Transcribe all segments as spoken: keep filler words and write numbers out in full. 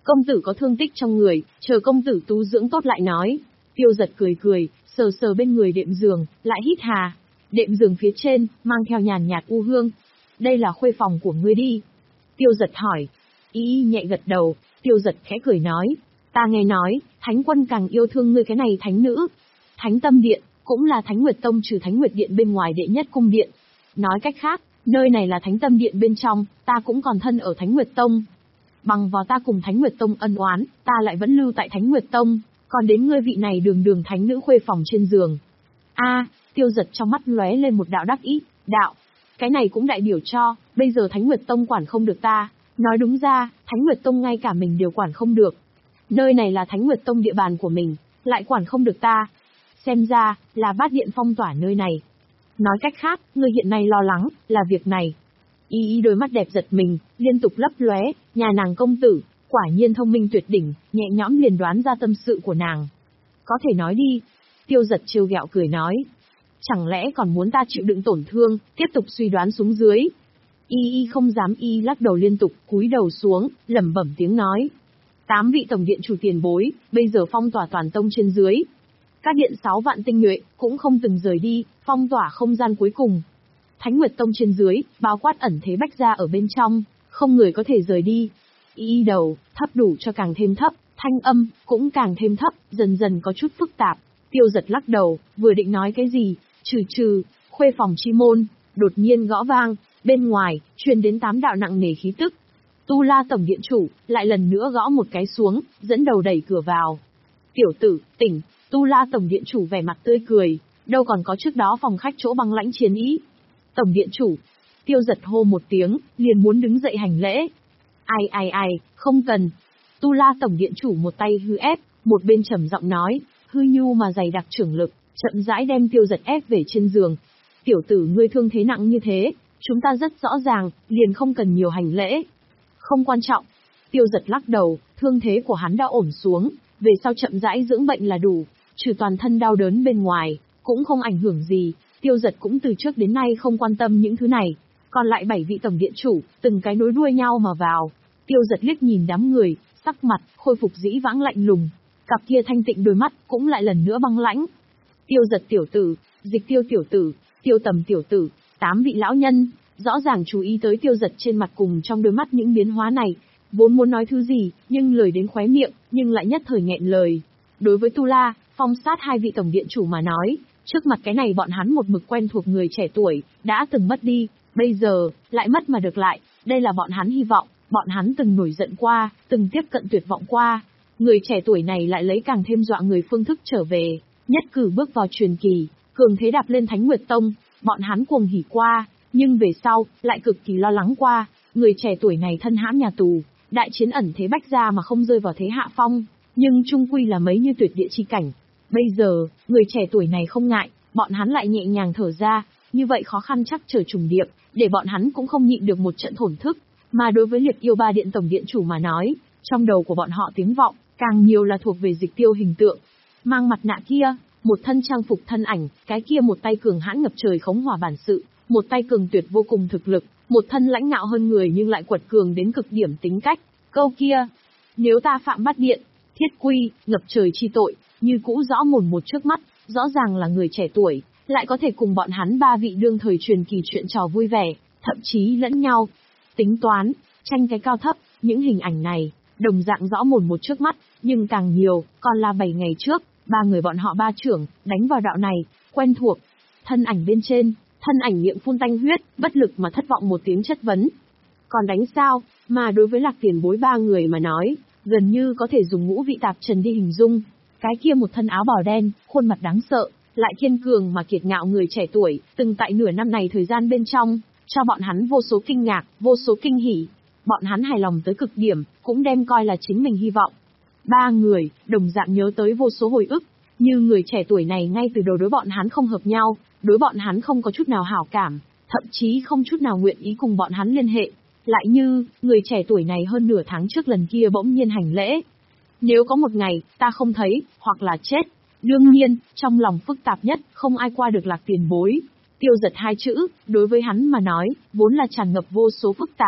Công tử có thương tích trong người, chờ công tử tu dưỡng tốt lại nói. Tiêu Giật cười cười, sờ sờ bên người đệm giường, lại hít hà. Đệm giường phía trên, mang theo nhàn nhạt u hương. Đây là khuê phòng của ngươi đi. Tiêu Giật hỏi. Y y nhẹ gật đầu, Tiêu Giật khẽ cười nói. Ta nghe nói, Thánh Quân càng yêu thương ngươi cái này thánh nữ. Thánh Tâm Điện, cũng là Thánh Nguyệt Tông trừ Thánh Nguyệt Điện bên ngoài đệ nhất cung điện. Nói cách khác, nơi này là Thánh Tâm Điện bên trong, ta cũng còn thân ở Thánh Nguyệt Tông. Bằng vào ta cùng Thánh Nguyệt Tông ân oán, ta lại vẫn lưu tại Thánh Nguyệt Tông, còn đến ngươi vị này đường đường thánh nữ khuê phòng trên giường. A, Tiêu Giật trong mắt lóe lên một đạo đắc ý, đạo, cái này cũng đại biểu cho, bây giờ Thánh Nguyệt Tông quản không được ta, nói đúng ra, Thánh Nguyệt Tông ngay cả mình đều quản không được. Nơi này là Thánh Nguyệt Tông địa bàn của mình, lại quản không được ta. Xem ra, là Bát Điện phong tỏa nơi này. Nói cách khác, ngươi hiện nay lo lắng, là việc này. Y y đôi mắt đẹp giật mình, liên tục lấp lóe, nhà nàng công tử, quả nhiên thông minh tuyệt đỉnh, nhẹ nhõm liền đoán ra tâm sự của nàng. Có thể nói đi. Tiêu Giật trêu ghẹo cười nói. Chẳng lẽ còn muốn ta chịu đựng tổn thương, tiếp tục suy đoán xuống dưới. Y y không dám y lắc đầu liên tục, cúi đầu xuống, lẩm bẩm tiếng nói. Tám vị tổng điện chủ tiền bối, bây giờ phong tỏa toàn tông trên dưới. Các điện sáu vạn tinh nhuệ, cũng không từng rời đi, phong tỏa không gian cuối cùng. Thánh Nguyệt Tông trên dưới, bao quát ẩn thế bách gia ở bên trong, không người có thể rời đi. Y đầu, thấp đủ cho càng thêm thấp, thanh âm, cũng càng thêm thấp, dần dần có chút phức tạp. Tiêu Giật lắc đầu, vừa định nói cái gì, trừ trừ, khuê phòng chi môn, đột nhiên gõ vang, bên ngoài, truyền đến tám đạo nặng nề khí tức. Tu La Tổng Điện Chủ, lại lần nữa gõ một cái xuống, dẫn đầu đẩy cửa vào. Tiểu tử, tỉnh, Tu La Tổng Điện Chủ vẻ mặt tươi cười, đâu còn có trước đó phòng khách chỗ băng lãnh chiến ý. Tổng Điện Chủ, Tiêu Giật hô một tiếng, liền muốn đứng dậy hành lễ. Ai ai ai, không cần. Tu La Tổng Điện Chủ một tay hư ép, một bên trầm giọng nói, hư nhu mà dày đặc trưởng lực, chậm rãi đem Tiêu Giật ép về trên giường. Tiểu tử ngươi thương thế nặng như thế, chúng ta rất rõ ràng, liền không cần nhiều hành lễ. Không quan trọng. Tiêu Giật lắc đầu, thương thế của hắn đã ổn xuống, về sau chậm rãi dưỡng bệnh là đủ, trừ toàn thân đau đớn bên ngoài, cũng không ảnh hưởng gì. Tiêu Giật cũng từ trước đến nay không quan tâm những thứ này. Còn lại bảy vị tổng điện chủ, từng cái nối đuôi nhau mà vào. Tiêu Giật liếc nhìn đám người, sắc mặt khôi phục dĩ vãng lạnh lùng, cặp kia thanh tịnh đôi mắt cũng lại lần nữa băng lãnh. Tiêu Giật tiểu tử, Dịch Tiêu tiểu tử, Tiêu Tầm tiểu tử, tám vị lão nhân, rõ ràng chú ý tới Tiêu Giật trên mặt cùng trong đôi mắt những biến hóa này, vốn muốn nói thứ gì, nhưng lời đến khóe miệng, nhưng lại nhất thời nghẹn lời. Đối với Tu La, Phong Sát hai vị tổng điện chủ mà nói, trước mặt cái này bọn hắn một mực quen thuộc người trẻ tuổi, đã từng mất đi, bây giờ, lại mất mà được lại, đây là bọn hắn hy vọng, bọn hắn từng nổi giận qua, từng tiếp cận tuyệt vọng qua. Người trẻ tuổi này lại lấy càng thêm dọa người phương thức trở về, nhất cử bước vào truyền kỳ, cường thế đạp lên Thánh Nguyệt Tông, bọn hắn cuồng hỉ qua, nhưng về sau, lại cực kỳ lo lắng qua, người trẻ tuổi này thân hãm nhà tù, đại chiến ẩn thế bách gia mà không rơi vào thế hạ phong, nhưng chung quy là mấy như tuyệt địa chi cảnh. Bây giờ, người trẻ tuổi này không ngại, bọn hắn lại nhẹ nhàng thở ra, như vậy khó khăn chắc trở trùng điệp, để bọn hắn cũng không nhịn được một trận thổn thức, mà đối với Liệt Yêu Ba Điện tổng điện chủ mà nói, trong đầu của bọn họ tiếng vọng, càng nhiều là thuộc về Dịch Tiêu hình tượng. Mang mặt nạ kia, một thân trang phục thân ảnh, cái kia một tay cường hãn ngập trời khống hỏa bản sự, một tay cường tuyệt vô cùng thực lực, một thân lãnh ngạo hơn người nhưng lại quật cường đến cực điểm tính cách. Câu kia, nếu ta phạm Bát Điện, thiết quy, ngập trời chi tội, như cũ rõ mồn một trước mắt, rõ ràng là người trẻ tuổi, lại có thể cùng bọn hắn ba vị đương thời truyền kỳ chuyện trò vui vẻ, thậm chí lẫn nhau. Tính toán, tranh cái cao thấp, những hình ảnh này, đồng dạng rõ mồn một trước mắt, nhưng càng nhiều, còn là bảy ngày trước, ba người bọn họ ba trưởng, đánh vào đạo này, quen thuộc. Thân ảnh bên trên, thân ảnh miệng phun tanh huyết, bất lực mà thất vọng một tiếng chất vấn. Còn đánh sao, mà đối với Lạc tiền bối ba người mà nói, gần như có thể dùng ngũ vị tạp trần đi hình dung. Cái kia một thân áo bào đen, khuôn mặt đáng sợ, lại kiên cường mà kiệt ngạo người trẻ tuổi, từng tại nửa năm này thời gian bên trong, cho bọn hắn vô số kinh ngạc, vô số kinh hỉ. Bọn hắn hài lòng tới cực điểm, cũng đem coi là chính mình hy vọng. Ba người, đồng dạng nhớ tới vô số hồi ức, như người trẻ tuổi này ngay từ đầu đối bọn hắn không hợp nhau, đối bọn hắn không có chút nào hảo cảm, thậm chí không chút nào nguyện ý cùng bọn hắn liên hệ. Lại như, người trẻ tuổi này hơn nửa tháng trước lần kia bỗng nhiên hành lễ. Nếu có một ngày, ta không thấy, hoặc là chết. Đương nhiên, trong lòng phức tạp nhất, không ai qua được Lạc tiền bối. Tiêu Giật hai chữ, đối với hắn mà nói, vốn là tràn ngập vô số phức tạp,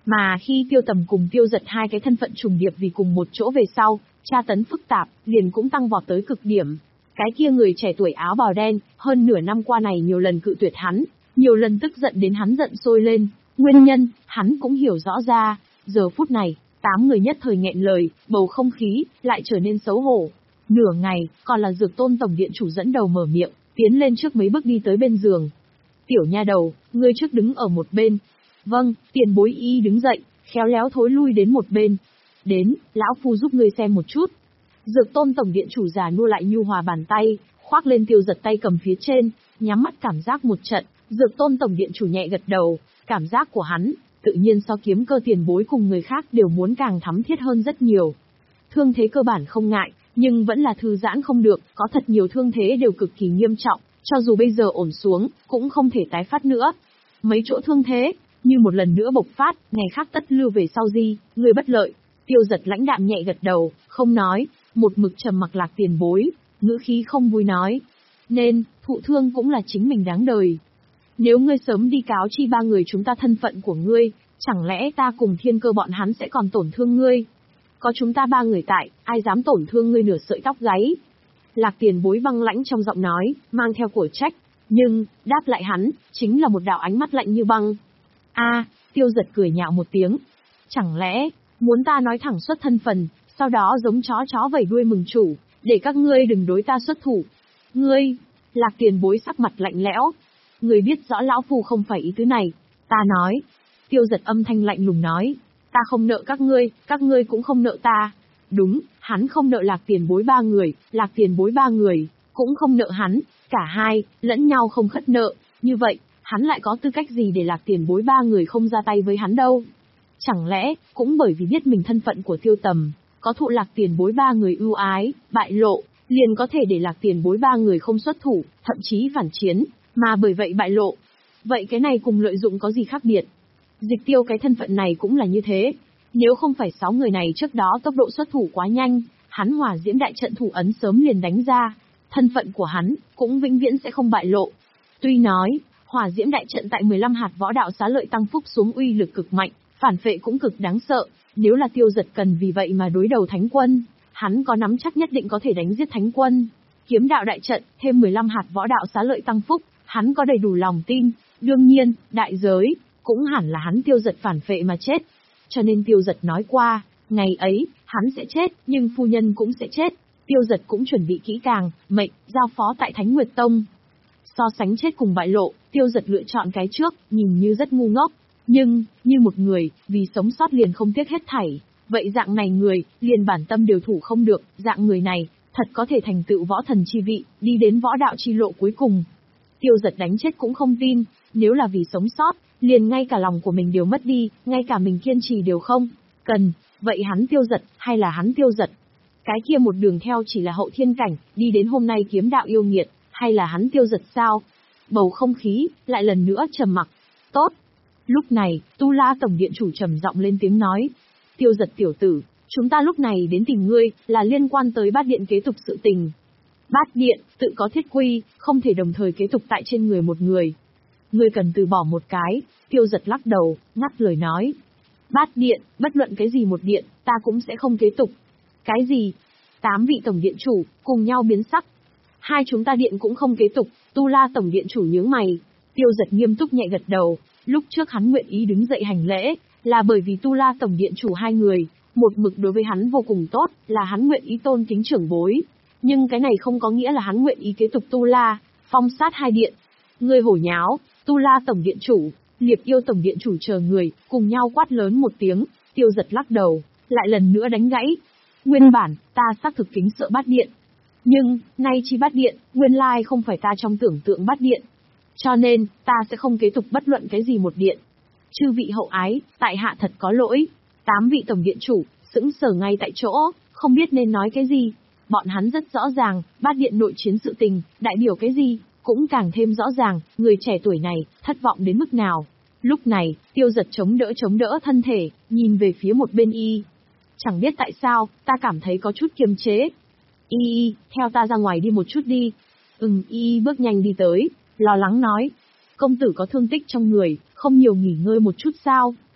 Mà khi Tiêu Tầm cùng Tiêu Giật hai cái thân phận trùng điệp vì cùng một chỗ về sau, tra tấn phức tạp, liền cũng tăng vọt tới cực điểm. Cái kia người trẻ tuổi áo bào đen, hơn nửa năm qua này nhiều lần cự tuyệt hắn, nhiều lần tức giận đến hắn giận sôi lên. Nguyên nhân, hắn cũng hiểu rõ ra. Giờ phút này, tám người nhất thời nghẹn lời, bầu không khí lại trở nên xấu hổ. Nửa ngày, còn là Dược Tôn tổng điện chủ dẫn đầu mở miệng, tiến lên trước mấy bước đi tới bên giường. Tiểu nha đầu, ngươi trước đứng ở một bên. Vâng, tiền bối y đứng dậy, khéo léo thối lui đến một bên. Đến, lão phu giúp ngươi xem một chút. Dược Tôn tổng điện chủ già nua lại nhu hòa bàn tay, khoác lên Tiêu Giật tay cầm phía trên, nhắm mắt cảm giác một trận. Dược Tôn tổng điện chủ nhẹ gật đầu, cảm giác của hắn, tự nhiên so Kiếm Cơ tiền bối cùng người khác đều muốn càng thắm thiết hơn rất nhiều. Thương thế cơ bản không ngại, nhưng vẫn là thư giãn không được, có thật nhiều thương thế đều cực kỳ nghiêm trọng, cho dù bây giờ ổn xuống, cũng không thể tái phát nữa. Mấy chỗ thương thế, như một lần nữa bộc phát, ngày khác tất lưu về sau di, người bất lợi. Tiêu Giật lãnh đạm nhẹ gật đầu, không nói, một mực trầm mặc Lạc tiền bối, ngữ khí không vui nói. Nên, thụ thương cũng là chính mình đáng đời. Nếu ngươi sớm đi cáo chi ba người chúng ta thân phận của ngươi, chẳng lẽ ta cùng Thiên Cơ bọn hắn sẽ còn tổn thương ngươi? Có chúng ta ba người tại, ai dám tổn thương ngươi nửa sợi tóc gáy? Lạc tiền bối băng lãnh trong giọng nói, mang theo cổ trách, nhưng, đáp lại hắn, chính là một đạo ánh mắt lạnh như băng. A, Tiêu Giật cười nhạo một tiếng. Chẳng lẽ, muốn ta nói thẳng xuất thân phần, sau đó giống chó chó vẩy đuôi mừng chủ, để các ngươi đừng đối ta xuất thủ. Ngươi, Lạc tiền bối sắc mặt lạnh lẽo. Ngươi biết rõ lão phu không phải ý tứ này, ta nói. Tiêu Giật âm thanh lạnh lùng nói, ta không nợ các ngươi, các ngươi cũng không nợ ta. Đúng, hắn không nợ Lạc tiền bối ba người, Lạc tiền bối ba người, cũng không nợ hắn, cả hai, lẫn nhau không khất nợ, như vậy, hắn lại có tư cách gì để Lạc tiền bối ba người không ra tay với hắn đâu? Chẳng lẽ, cũng bởi vì biết mình thân phận của Tiêu Tầm, có thụ Lạc tiền bối ba người ưu ái, bại lộ, liền có thể để Lạc tiền bối ba người không xuất thủ, thậm chí phản chiến, mà bởi vậy bại lộ. Vậy cái này cùng lợi dụng có gì khác biệt? Dịch Tiêu cái thân phận này cũng là như thế. Nếu không phải sáu người này trước đó tốc độ xuất thủ quá nhanh, hắn hỏa diễm đại trận thủ ấn sớm liền đánh ra, thân phận của hắn cũng vĩnh viễn sẽ không bại lộ. Tuy nói, hỏa diễm đại trận tại mười lăm hạt võ đạo xá lợi tăng phúc xuống uy lực cực mạnh, phản phệ cũng cực đáng sợ, nếu là Tiêu Giật cần vì vậy mà đối đầu Thánh Quân, hắn có nắm chắc nhất định có thể đánh giết Thánh Quân. Kiếm đạo đại trận, thêm mười lăm hạt võ đạo xá lợi tăng phúc, hắn có đầy đủ lòng tin, đương nhiên, đại giới, cũng hẳn là hắn Tiêu Giật phản phệ mà chết. Cho nên Tiêu Giật nói qua, ngày ấy, hắn sẽ chết, nhưng phu nhân cũng sẽ chết. Tiêu Giật cũng chuẩn bị kỹ càng, mệnh, giao phó tại Thánh Nguyệt Tông. So sánh chết cùng bại lộ, Tiêu Giật lựa chọn cái trước, nhìn như rất ngu ngốc. Nhưng, như một người, vì sống sót liền không tiếc hết thảy. Vậy dạng này người, liền bản tâm điều thủ không được, dạng người này, thật có thể thành tựu võ thần chi vị, đi đến võ đạo chi lộ cuối cùng. Tiêu Giật đánh chết cũng không tin, nếu là vì sống sót, liền ngay cả lòng của mình đều mất đi, ngay cả mình kiên trì đều không cần, vậy hắn Tiêu Giật, hay là hắn Tiêu Giật? Cái kia một đường theo chỉ là hậu thiên cảnh, đi đến hôm nay kiếm đạo yêu nghiệt, hay là hắn Tiêu Giật sao? Bầu không khí, lại lần nữa trầm mặc. Tốt. Lúc này, Tu La tổng điện chủ trầm giọng lên tiếng nói. Tiêu Giật tiểu tử, chúng ta lúc này đến tìm ngươi, là liên quan tới bát điện kế tục sự tình. Bát điện, tự có thiết quy, không thể đồng thời kế tục tại trên người một người. Ngươi cần từ bỏ một cái. Tiêu Giật lắc đầu, ngắt lời nói. Bát điện, bất luận cái gì một điện, ta cũng sẽ không kế tục. Cái gì? Tám vị tổng điện chủ, cùng nhau biến sắc. Hai chúng ta điện cũng không kế tục. Tu La tổng điện chủ nhướng mày. Tiêu Giật nghiêm túc nhẹ gật đầu. Lúc trước hắn nguyện ý đứng dậy hành lễ, là bởi vì Tu La tổng điện chủ hai người, một mực đối với hắn vô cùng tốt, là hắn nguyện ý tôn kính trưởng bối. Nhưng cái này không có nghĩa là hắn nguyện ý kế tục Tu La, phong sát hai điện. Ngươi hổ nháo, Tu La tổng điện chủ, Liệp Yêu tổng điện chủ chờ người, cùng nhau quát lớn một tiếng. Tiêu Giật lắc đầu, lại lần nữa đánh gãy. Nguyên bản, ta xác thực kính sợ bát điện. Nhưng, nay chi bát điện, nguyên lai không phải ta trong tưởng tượng bát điện. Cho nên, ta sẽ không kế tục bất luận cái gì một điện. Chư vị hậu ái, tại hạ thật có lỗi. Tám vị tổng điện chủ, sững sờ ngay tại chỗ, không biết nên nói cái gì. Bọn hắn rất rõ ràng, bát điện nội chiến sự tình, đại biểu cái gì, cũng càng thêm rõ ràng, người trẻ tuổi này, thất vọng đến mức nào. Lúc này, Tiêu Giật chống đỡ chống đỡ thân thể, nhìn về phía một bên y. Chẳng biết tại sao, ta cảm thấy có chút kiềm chế. Y y, theo ta ra ngoài đi một chút đi. Ừm, y bước nhanh đi tới, lo lắng nói. Công tử có thương tích trong người, không nhiều nghỉ ngơi một chút sao?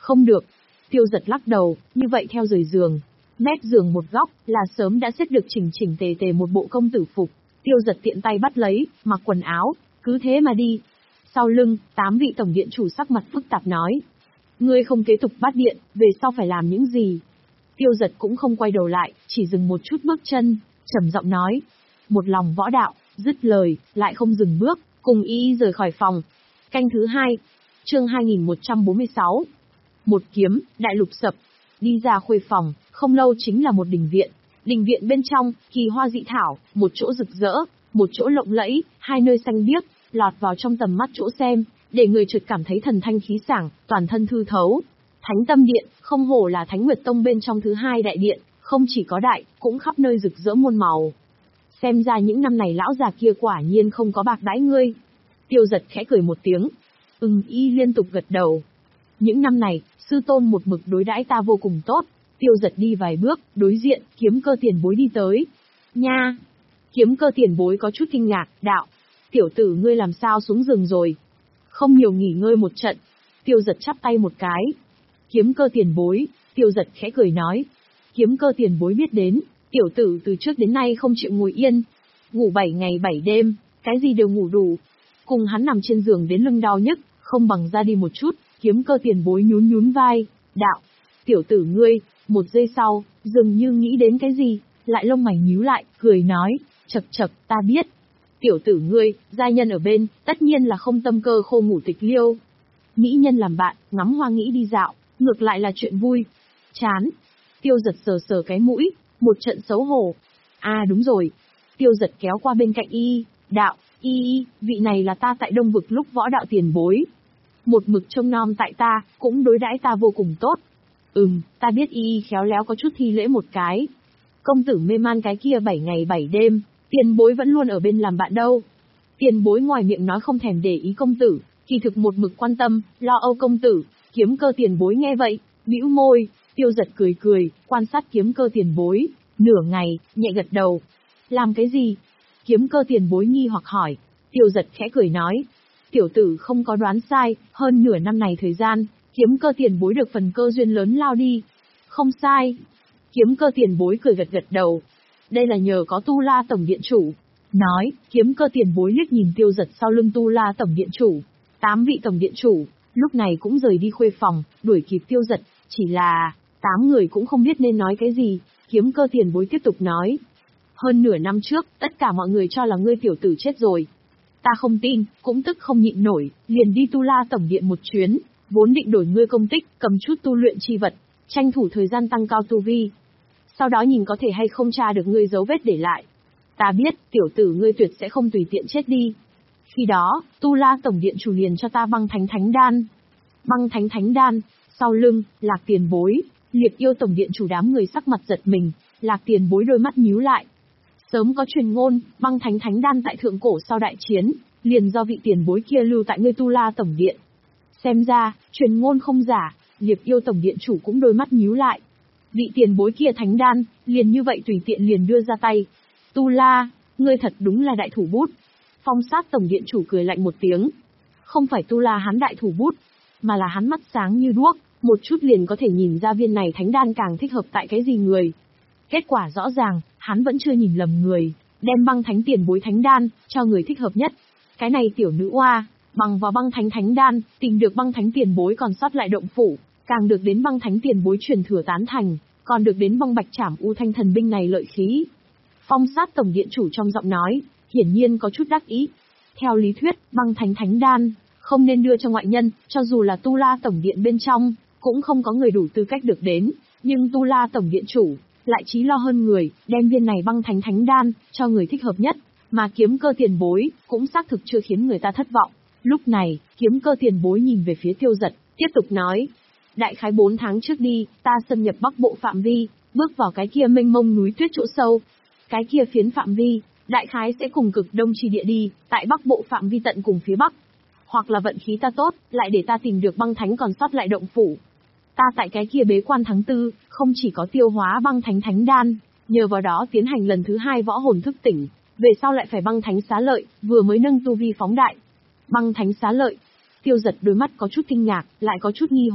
Không được. Tiêu Giật lắc đầu, như vậy theo rời giường. Mép giường một góc, là sớm đã xếp được chỉnh chỉnh tề tề một bộ công tử phục. Tiêu Giật tiện tay bắt lấy, mặc quần áo, cứ thế mà đi. Sau lưng, tám vị tổng điện chủ sắc mặt phức tạp nói. Ngươi không kế tục bắt điện, về sau phải làm những gì? Tiêu Giật cũng không quay đầu lại, chỉ dừng một chút bước chân, trầm giọng nói. Một lòng võ đạo, dứt lời, lại không dừng bước, cùng y rời khỏi phòng. Canh thứ hai, chương hai nghìn một trăm bốn mươi sáu. Một kiếm, đại lục sập. Đi ra khuê phòng, không lâu chính là một đình viện. Đình viện bên trong, kỳ hoa dị thảo, một chỗ rực rỡ, một chỗ lộng lẫy, hai nơi xanh biếc, lọt vào trong tầm mắt chỗ xem, để người chợt cảm thấy thần thanh khí sảng, toàn thân thư thấu. Thánh Tâm Điện, không hổ là Thánh Nguyệt Tông bên trong thứ hai đại điện, không chỉ có đại, cũng khắp nơi rực rỡ muôn màu. Xem ra những năm này lão già kia quả nhiên không có bạc đãi ngươi. Tiêu Giật khẽ cười một tiếng. Ừm, y liên tục gật đầu. Những năm này, sư tôn một mực đối đãi ta vô cùng tốt. Tiêu Giật đi vài bước, đối diện, Kiếm Cơ tiền bối đi tới. Nha! Kiếm Cơ tiền bối có chút kinh ngạc, đạo. Tiểu tử ngươi làm sao xuống giường rồi? Không nhiều nghỉ ngơi một trận. Tiêu Giật chắp tay một cái. Kiếm Cơ tiền bối, Tiêu Giật khẽ cười nói. Kiếm Cơ tiền bối biết đến, tiểu tử từ trước đến nay không chịu ngồi yên. Ngủ bảy ngày bảy đêm, cái gì đều ngủ đủ. Cùng hắn nằm trên giường đến lưng đau nhức, không bằng ra đi một chút. Kiếm Cơ tiền bối nhún nhún vai, đạo. Tiểu tử ngươi, một giây sau, dường như nghĩ đến cái gì, lại lông mày nhíu lại, cười nói, chậc chậc, ta biết. Tiểu tử ngươi, gia nhân ở bên, tất nhiên là không tâm cơ khô ngủ tịch liêu. Mỹ nhân làm bạn, ngắm hoa nghĩ đi dạo, ngược lại là chuyện vui. Chán. Tiêu Giật sờ sờ cái mũi, một trận xấu hổ. À đúng rồi. Tiêu Giật kéo qua bên cạnh y, đạo, y, vị này là ta tại Đông Vực lúc võ đạo tiền bối. Một mực trông nom tại ta, cũng đối đãi ta vô cùng tốt. Ừm, ta biết y khéo léo có chút thi lễ một cái. Công tử mê man cái kia bảy ngày bảy đêm, tiền bối vẫn luôn ở bên làm bạn đâu. Tiền bối ngoài miệng nói không thèm để ý công tử, kỳ thực một mực quan tâm, lo âu công tử. Kiếm Cơ tiền bối nghe vậy, bĩu môi. Tiêu Giật cười cười, quan sát Kiếm Cơ tiền bối, nửa ngày, nhẹ gật đầu. Làm cái gì? Kiếm Cơ tiền bối nghi hoặc hỏi. Tiêu Giật khẽ cười nói. Tiểu tử không có đoán sai, hơn nửa năm này thời gian, Kiếm Cơ tiền bối được phần cơ duyên lớn lao đi. Không sai. Kiếm Cơ tiền bối cười gật gật đầu. Đây là nhờ có Tu La tổng điện chủ. Nói, Kiếm Cơ tiền bối liếc nhìn Tiêu Giật sau lưng Tu La tổng điện chủ. Tám vị tổng điện chủ, lúc này cũng rời đi khuê phòng, đuổi kịp Tiêu Giật, chỉ là, tám người cũng không biết nên nói cái gì. Kiếm Cơ tiền bối tiếp tục nói. Hơn nửa năm trước, tất cả mọi người cho là ngươi tiểu tử chết rồi. Ta không tin, cũng tức không nhịn nổi, liền đi Tu La tổng điện một chuyến, vốn định đổi ngươi công tích, cầm chút tu luyện chi vật, tranh thủ thời gian tăng cao tu vi. Sau đó nhìn có thể hay không tra được ngươi dấu vết để lại. Ta biết, tiểu tử ngươi tuyệt sẽ không tùy tiện chết đi. Khi đó, Tu La tổng điện chủ liền cho ta băng thánh thánh đan. Băng thánh thánh đan, sau lưng, Lạc tiền bối, Liệt Yêu tổng điện chủ đám người sắc mặt giật mình, Lạc tiền bối đôi mắt nhíu lại. Sớm có truyền ngôn, băng thánh thánh đan tại thượng cổ sau đại chiến, liền do vị tiền bối kia lưu tại ngươi Tu La tổng điện. Xem ra, truyền ngôn không giả, Liệt Yêu tổng điện chủ cũng đôi mắt nhíu lại. Vị tiền bối kia thánh đan, liền như vậy tùy tiện liền đưa ra tay. Tu La, ngươi thật đúng là đại thủ bút. Phong Sát tổng điện chủ cười lạnh một tiếng. Không phải Tu La hắn đại thủ bút, mà là hắn mắt sáng như đuốc, một chút liền có thể nhìn ra viên này thánh đan càng thích hợp tại cái gì người. Kết quả rõ ràng, hắn vẫn chưa nhìn lầm người, đem băng thánh tiền bối thánh đan, cho người thích hợp nhất. Cái này tiểu nữ oa, bằng vào băng thánh thánh đan, tìm được băng thánh tiền bối còn sót lại động phủ, càng được đến băng thánh tiền bối truyền thừa tán thành, còn được đến băng bạch trảm u thanh thần binh này lợi khí. Phong Sát tổng điện chủ trong giọng nói, hiển nhiên có chút đắc ý. Theo lý thuyết, băng thánh thánh đan, không nên đưa cho ngoại nhân, cho dù là Tu La tổng điện bên trong, cũng không có người đủ tư cách được đến, nhưng Tu La tổng điện chủ lại trí lo hơn người, đem viên này băng thánh thánh đan, cho người thích hợp nhất, mà Kiếm Cơ tiền bối, cũng xác thực chưa khiến người ta thất vọng. Lúc này, Kiếm Cơ tiền bối nhìn về phía Tiêu Giật, tiếp tục nói. Đại khái bốn tháng trước đi, ta xâm nhập Bắc Bộ phạm vi, bước vào cái kia mênh mông núi tuyết chỗ sâu. Cái kia phiến phạm vi, đại khái sẽ cùng cực đông chi địa đi, tại Bắc Bộ phạm vi tận cùng phía Bắc. Hoặc là vận khí ta tốt, lại để ta tìm được băng thánh còn sót lại động phủ. Ta tại cái kia bế quan tháng tư, không chỉ có tiêu hóa băng thánh thánh đan, nhờ vào đó tiến hành lần thứ hai võ hồn thức tỉnh, về sau lại phải băng thánh xá lợi, vừa mới nâng tu vi phóng đại. Băng thánh xá lợi. Tiêu Giật đôi mắt có chút kinh ngạc, lại có chút nghi hoặc.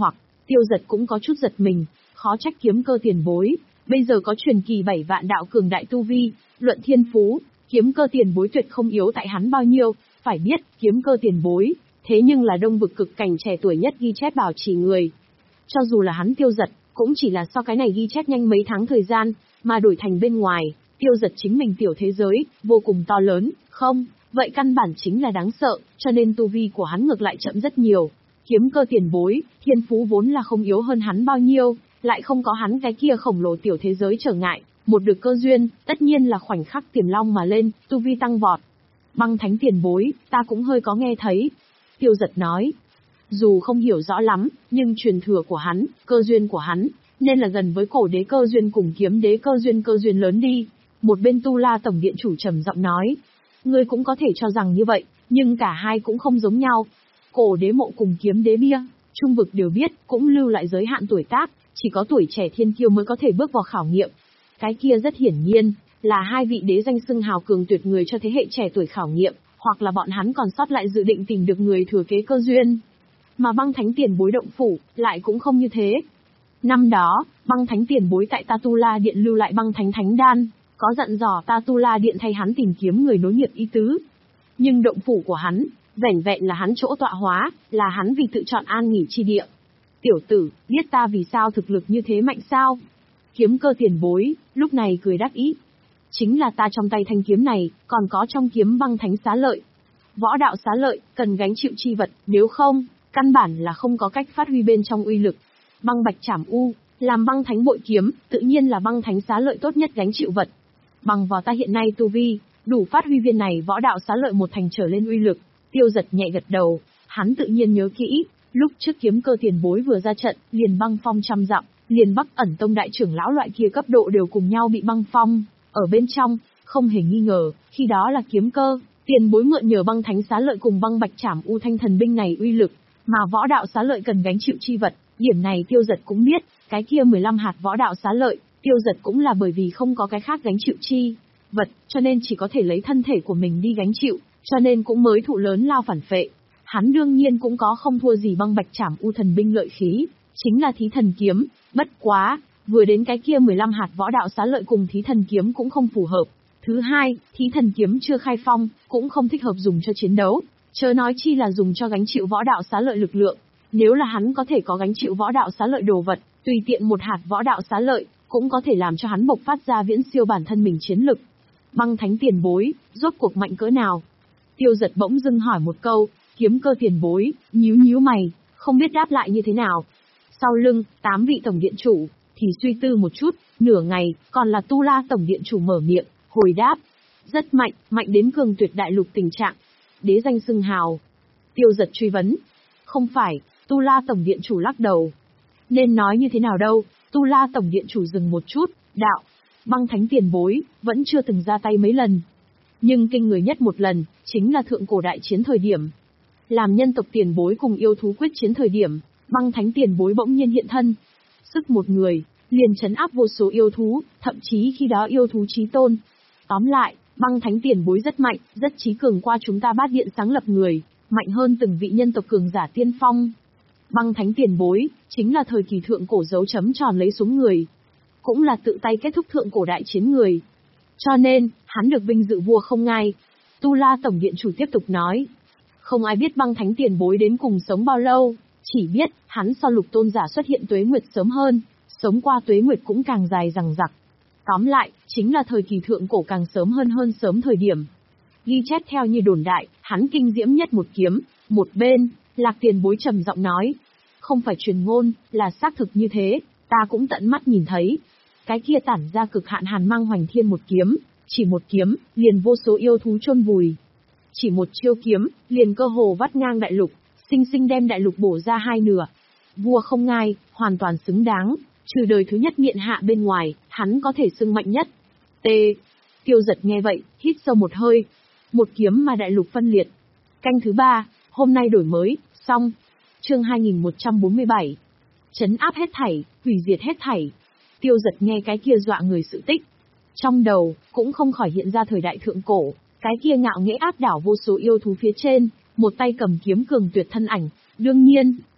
Tiêu Giật cũng có chút giật mình, khó trách kiếm cơ tiền bối, bây giờ có truyền kỳ bảy vạn đạo cường đại tu vi, luận thiên phú, kiếm cơ tiền bối tuyệt không yếu tại hắn bao nhiêu, phải biết, kiếm cơ tiền bối, thế nhưng là đông vực cực cảnh trẻ tuổi nhất ghi chép bảo trì người. Cho dù là hắn Tiêu Giật, cũng chỉ là so cái này ghi chép nhanh mấy tháng thời gian, mà đổi thành bên ngoài, Tiêu Giật chính mình tiểu thế giới, vô cùng to lớn, không, vậy căn bản chính là đáng sợ, cho nên tu vi của hắn ngược lại chậm rất nhiều. Kiếm cơ tiền bối, thiên phú vốn là không yếu hơn hắn bao nhiêu, lại không có hắn cái kia khổng lồ tiểu thế giới trở ngại, một được cơ duyên, tất nhiên là khoảnh khắc tiềm long mà lên, tu vi tăng vọt. Băng thánh tiền bối, ta cũng hơi có nghe thấy. Tiêu Giật nói, dù không hiểu rõ lắm, nhưng truyền thừa của hắn, cơ duyên của hắn, nên là gần với cổ đế cơ duyên cùng kiếm đế cơ duyên cơ duyên lớn đi. Một bên Tu La tổng điện chủ trầm giọng nói, ngươi cũng có thể cho rằng như vậy, nhưng cả hai cũng không giống nhau. Cổ đế mộ cùng kiếm đế bia, trung vực đều biết, cũng lưu lại giới hạn tuổi tác, chỉ có tuổi trẻ thiên kiêu mới có thể bước vào khảo nghiệm. Cái kia rất hiển nhiên, là hai vị đế danh xưng hào cường tuyệt người cho thế hệ trẻ tuổi khảo nghiệm, hoặc là bọn hắn còn sót lại dự định tìm được người thừa kế cơ duyên. Mà băng thánh tiền bối động phủ, lại cũng không như thế. Năm đó, băng thánh tiền bối tại Ta Tu La Điện lưu lại băng thánh thánh đan, có dặn dò Ta Tu La Điện thay hắn tìm kiếm người nối nghiệp ý tứ. Nhưng động phủ của hắn, vẻn vẹn là hắn chỗ tọa hóa, là hắn vì tự chọn an nghỉ chi địa. Tiểu tử, biết ta vì sao thực lực như thế mạnh sao? Kiếm cơ tiền bối, lúc này cười đắc ý. Chính là ta trong tay thanh kiếm này, còn có trong kiếm băng thánh xá lợi. Võ đạo xá lợi, cần gánh chịu chi vật, nếu không, căn bản là không có cách phát huy bên trong uy lực. Băng bạch trảm u, làm băng thánh bội kiếm, tự nhiên là băng thánh xá lợi tốt nhất gánh chịu vật. Bằng vào ta hiện nay tu vi, đủ phát huy viên này võ đạo xá lợi một thành trở lên uy lực. Tiêu Giật nhẹ gật đầu, hắn tự nhiên nhớ kỹ, lúc trước kiếm cơ tiền bối vừa ra trận, liền băng phong trăm dặm, liền Bắc Ẩn Tông đại trưởng lão loại kia cấp độ đều cùng nhau bị băng phong, ở bên trong, không hề nghi ngờ, khi đó là kiếm cơ, tiền bối mượn nhờ băng thánh xá lợi cùng băng bạch trảm u thanh thần binh này uy lực, mà võ đạo xá lợi cần gánh chịu chi vật, điểm này Tiêu Giật cũng biết, cái kia mười lăm hạt võ đạo xá lợi, Tiêu Giật cũng là bởi vì không có cái khác gánh chịu chi vật, cho nên chỉ có thể lấy thân thể của mình đi gánh chịu, cho nên cũng mới thụ lớn lao phản phệ. Hắn đương nhiên cũng có không thua gì băng bạch trảm u thần binh lợi khí, chính là thí thần kiếm, bất quá, vừa đến cái kia mười lăm hạt võ đạo xá lợi cùng thí thần kiếm cũng không phù hợp. Thứ hai, thí thần kiếm chưa khai phong, cũng không thích hợp dùng cho chiến đấu, chớ nói chi là dùng cho gánh chịu võ đạo xá lợi lực lượng. Nếu là hắn có thể có gánh chịu võ đạo xá lợi đồ vật, tùy tiện một hạt võ đạo xá lợi, cũng có thể làm cho hắn bộc phát ra viễn siêu bản thân mình chiến lực. Băng thánh tiền bối, rốt cuộc mạnh cỡ nào? Tiêu Giật bỗng dưng hỏi một câu, kiếm cơ tiền bối, nhíu nhíu mày, không biết đáp lại như thế nào. Sau lưng, tám vị tổng điện chủ, thì suy tư một chút, nửa ngày, còn là Tu La tổng điện chủ mở miệng, hồi đáp. Rất mạnh, mạnh đến cường tuyệt đại lục tình trạng. Đế danh xưng hào. Tiêu Giật truy vấn. Không phải, Tu La tổng điện chủ lắc đầu. Nên nói như thế nào đâu, Tu La tổng điện chủ dừng một chút, đạo. Băng thánh tiền bối, vẫn chưa từng ra tay mấy lần. Nhưng kinh người nhất một lần, chính là thượng cổ đại chiến thời điểm. Làm nhân tộc tiền bối cùng yêu thú quyết chiến thời điểm, băng thánh tiền bối bỗng nhiên hiện thân. Sức một người, liền trấn áp vô số yêu thú, thậm chí khi đó yêu thú chí tôn. Tóm lại, băng thánh tiền bối rất mạnh, rất trí cường qua chúng ta bát điện sáng lập người, mạnh hơn từng vị nhân tộc cường giả tiên phong. Băng thánh tiền bối, chính là thời kỳ thượng cổ dấu chấm tròn lấy xuống người. Cũng là tự tay kết thúc thượng cổ đại chiến người. Cho nên, hắn được vinh dự vua không ngai. Tu La tổng điện chủ tiếp tục nói. Không ai biết băng thánh tiền bối đến cùng sống bao lâu, chỉ biết, hắn so lục tôn giả xuất hiện tuế nguyệt sớm hơn, sống qua tuế nguyệt cũng càng dài rằng rặc. Tóm lại, chính là thời kỳ thượng cổ càng sớm hơn hơn sớm thời điểm. Ghi chép theo như đồn đại, hắn kinh diễm nhất một kiếm, một bên, Lạc tiền bối trầm giọng nói. Không phải truyền ngôn, là xác thực như thế, ta cũng tận mắt nhìn thấy. Cái kia tản ra cực hạn hàn mang hoành thiên một kiếm, chỉ một kiếm, liền vô số yêu thú chôn vùi. Chỉ một chiêu kiếm, liền cơ hồ vắt ngang đại lục, sinh sinh đem đại lục bổ ra hai nửa. Vua không ngai, hoàn toàn xứng đáng, trừ đời thứ nhất miện hạ bên ngoài, hắn có thể xưng mạnh nhất. T. Tiêu Giật nghe vậy, hít sâu một hơi. Một kiếm mà đại lục phân liệt. Canh thứ ba, hôm nay đổi mới, xong. Chương hai nghìn một trăm bốn mươi bảy. Trấn áp hết thảy, hủy diệt hết thảy. Tiêu Giật nghe cái kia dọa người sự tích. Trong đầu, cũng không khỏi hiện ra thời đại thượng cổ, cái kia ngạo nghễ áp đảo vô số yêu thú phía trên, một tay cầm kiếm cường tuyệt thân ảnh. Đương nhiên,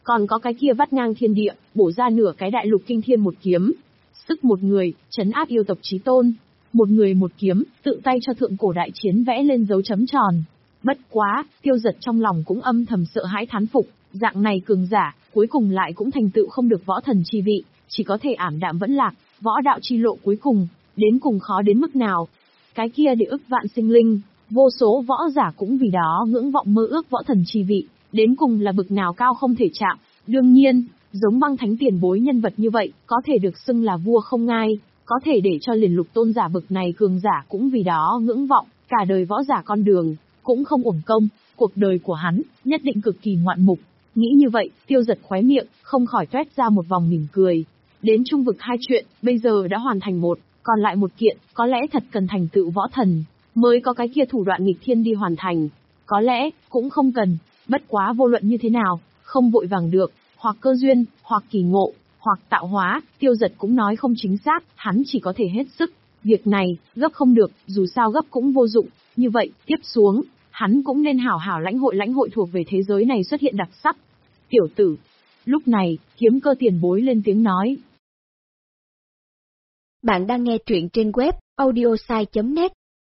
Còn có cái kia vắt ngang thiên địa, bổ ra nửa cái đại lục kinh thiên một kiếm. Sức một người, trấn áp yêu tộc chí tôn. Một người một kiếm, tự tay cho thượng cổ đại chiến vẽ lên dấu chấm tròn. Bất quá, Tiêu Giật trong lòng cũng âm thầm sợ hãi thán phục, dạng này cường giả, cuối cùng lại cũng thành tựu không được võ thần chi vị, chỉ có thể ảm đạm vẫn lạc, võ đạo chi lộ cuối cùng, đến cùng khó đến mức nào. Cái kia để ức vạn sinh linh, vô số võ giả cũng vì đó ngưỡng vọng mơ ước võ thần chi vị, đến cùng là bực nào cao không thể chạm. Đương nhiên, giống Băng Thánh tiền bối nhân vật như vậy, có thể được xưng là vua không ngai, có thể để cho liền lục tôn giả bực này cường giả cũng vì đó ngưỡng vọng, cả đời võ giả con đường, cũng không uổng công, cuộc đời của hắn, nhất định cực kỳ ngoạn mục. Nghĩ như vậy, Tiêu Giật khóe miệng, không khỏi toét ra một vòng mỉm cười. Đến trung vực hai chuyện, bây giờ đã hoàn thành một, còn lại một kiện, có lẽ thật cần thành tựu võ thần, mới có cái kia thủ đoạn nghịch thiên đi hoàn thành. Có lẽ, cũng không cần, bất quá vô luận như thế nào, không vội vàng được, hoặc cơ duyên, hoặc kỳ ngộ, hoặc tạo hóa, Tiêu Giật cũng nói không chính xác, hắn chỉ có thể hết sức. Việc này, gấp không được, dù sao gấp cũng vô dụng, như vậy, tiếp xuống, hắn cũng nên hảo hảo lãnh hội lãnh hội thuộc về thế giới này xuất hiện đặc sắc. Tiểu tử. Lúc này, Kiếm Cơ tiền bối lên tiếng nói. Bạn đang nghe truyện trên web audiosai chấm net.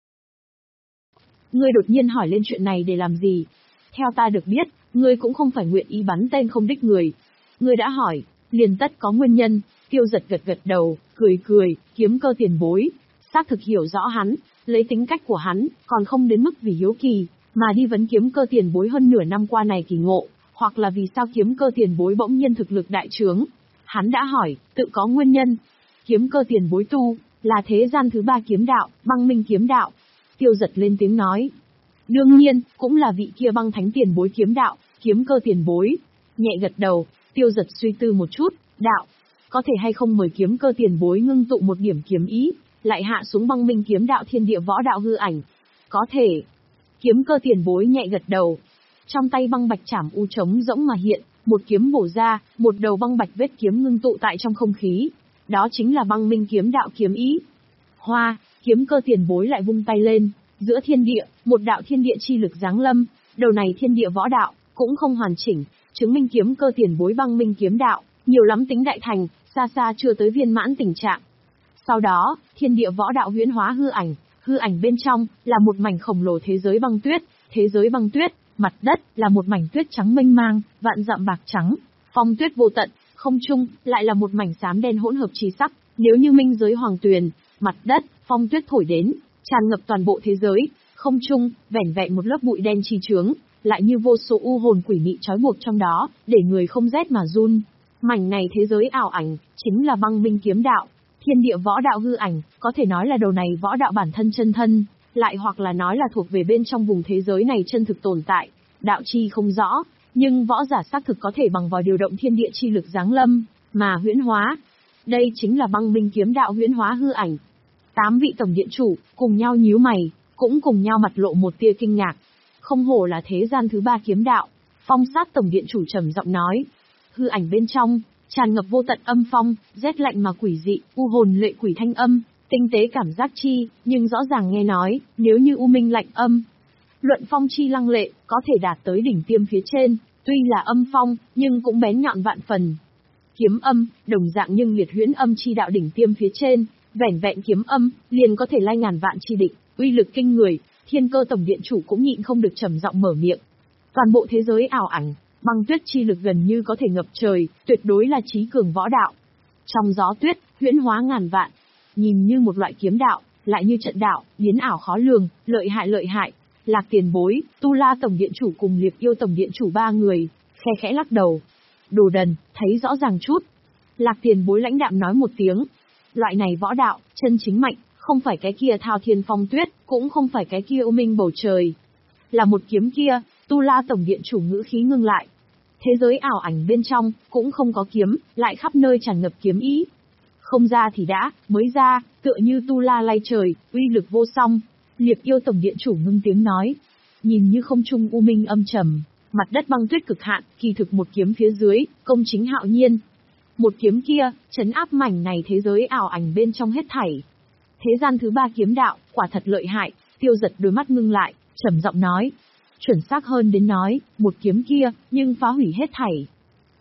Ngươi đột nhiên hỏi lên chuyện này để làm gì? Theo ta được biết, ngươi cũng không phải nguyện ý bắn tên không đích người. Ngươi đã hỏi, liền tất có nguyên nhân. Tiêu Giật gật gật đầu, cười cười, Kiếm Cơ tiền bối, xác thực hiểu rõ hắn, lấy tính cách của hắn, còn không đến mức vì hiếu kỳ, mà đi vấn Kiếm Cơ tiền bối hơn nửa năm qua này kỳ ngộ, hoặc là vì sao Kiếm Cơ tiền bối bỗng nhiên thực lực đại trướng. Hắn đã hỏi, tự có nguyên nhân. Kiếm Cơ tiền bối tu, là thế gian thứ ba kiếm đạo, Băng Minh kiếm đạo. Tiêu Giật lên tiếng nói. Đương nhiên, cũng là vị kia Băng Thánh tiền bối kiếm đạo, Kiếm Cơ tiền bối. Nhẹ gật đầu, Tiêu Giật suy tư một chút, đạo. Có thể hay không mời Kiếm Cơ tiền bối ngưng tụ một điểm kiếm ý, lại hạ xuống Băng Minh kiếm đạo thiên địa võ đạo hư ảnh. Có thể. Kiếm Cơ tiền bối nhẹ gật đầu. Trong tay băng bạch chảm u trống rỗng mà hiện, một kiếm bổ ra, một đầu băng bạch vết kiếm ngưng tụ tại trong không khí. Đó chính là Băng Minh kiếm đạo kiếm ý. Hoa, Kiếm Cơ tiền bối lại vung tay lên, giữa thiên địa, một đạo thiên địa chi lực giáng lâm, đầu này thiên địa võ đạo, cũng không hoàn chỉnh, chứng minh Kiếm Cơ tiền bối Băng Minh kiếm đạo, nhiều lắm tính đại thành, xa xa chưa tới viên mãn tình trạng. Sau đó, thiên địa võ đạo huyễn hóa hư ảnh, hư ảnh bên trong, là một mảnh khổng lồ thế giới băng tuyết, thế giới băng tuyết, mặt đất, là một mảnh tuyết trắng mênh mang, vạn dặm bạc trắng, phong tuyết vô tận, không trung, lại là một mảnh xám đen hỗn hợp chi sắc, nếu như minh giới hoàng tuyền, mặt đất, phong tuyết thổi đến, tràn ngập toàn bộ thế giới, không trung, vẻn vẹn một lớp bụi đen chi chướng, lại như vô số u hồn quỷ mị trói buộc trong đó, để người không rét mà run. Mảnh này thế giới ảo ảnh, chính là Băng Minh kiếm đạo, thiên địa võ đạo hư ảnh, có thể nói là đầu này võ đạo bản thân chân thân, lại hoặc là nói là thuộc về bên trong vùng thế giới này chân thực tồn tại, đạo chi không rõ, nhưng võ giả xác thực có thể bằng vào điều động thiên địa chi lực giáng lâm, mà huyễn hóa. Đây chính là Băng Minh kiếm đạo huyễn hóa hư ảnh. Tám vị tổng điện chủ, cùng nhau nhíu mày, cũng cùng nhau mặt lộ một tia kinh ngạc. Không hổ là thế gian thứ ba kiếm đạo, Phong Sát tổng điện chủ trầm giọng nói. Hư ảnh bên trong, tràn ngập vô tận âm phong, rét lạnh mà quỷ dị, u hồn lệ quỷ thanh âm, tinh tế cảm giác chi, nhưng rõ ràng nghe nói, nếu như u minh lạnh âm, luận phong chi lăng lệ, có thể đạt tới đỉnh tiêm phía trên, tuy là âm phong, nhưng cũng bén nhọn vạn phần. Kiếm âm, đồng dạng nhưng liệt huyễn âm chi đạo đỉnh tiêm phía trên, vẻn vẹn kiếm âm, liền có thể lai ngàn vạn chi địch, uy lực kinh người, Thiên Cơ tổng điện chủ cũng nhịn không được trầm giọng mở miệng. Toàn bộ thế giới ảo ảnh, băng tuyết chi lực gần như có thể ngập trời, tuyệt đối là chí cường võ đạo. Trong gió tuyết, huyễn hóa ngàn vạn, nhìn như một loại kiếm đạo, lại như trận đạo, biến ảo khó lường, lợi hại lợi hại. Lạc tiền bối, Tu La tổng điện chủ cùng Liệp Yêu tổng điện chủ ba người, khe khẽ lắc đầu. Đồ đần, thấy rõ ràng chút. Lạc tiền bối lãnh đạm nói một tiếng. Loại này võ đạo, chân chính mạnh, không phải cái kia thao thiên phong tuyết, cũng không phải cái kia u minh bầu trời. Là một kiếm kia, Tu La tổng điện chủ ngữ khí ngưng lại. Thế giới ảo ảnh bên trong, cũng không có kiếm, lại khắp nơi tràn ngập kiếm ý. Không ra thì đã, mới ra, tựa như Tu La lay trời, uy lực vô song. Liệp Yêu tổng điện chủ ngưng tiếng nói. Nhìn như không trung u minh âm trầm, mặt đất băng tuyết cực hạn, kỳ thực một kiếm phía dưới, công chính hạo nhiên. Một kiếm kia, trấn áp mảnh này thế giới ảo ảnh bên trong hết thảy. Thế gian thứ ba kiếm đạo, quả thật lợi hại. Tiêu Giật đôi mắt ngưng lại, trầm giọng nói. Chuẩn xác hơn đến nói, một kiếm kia, nhưng phá hủy hết thảy.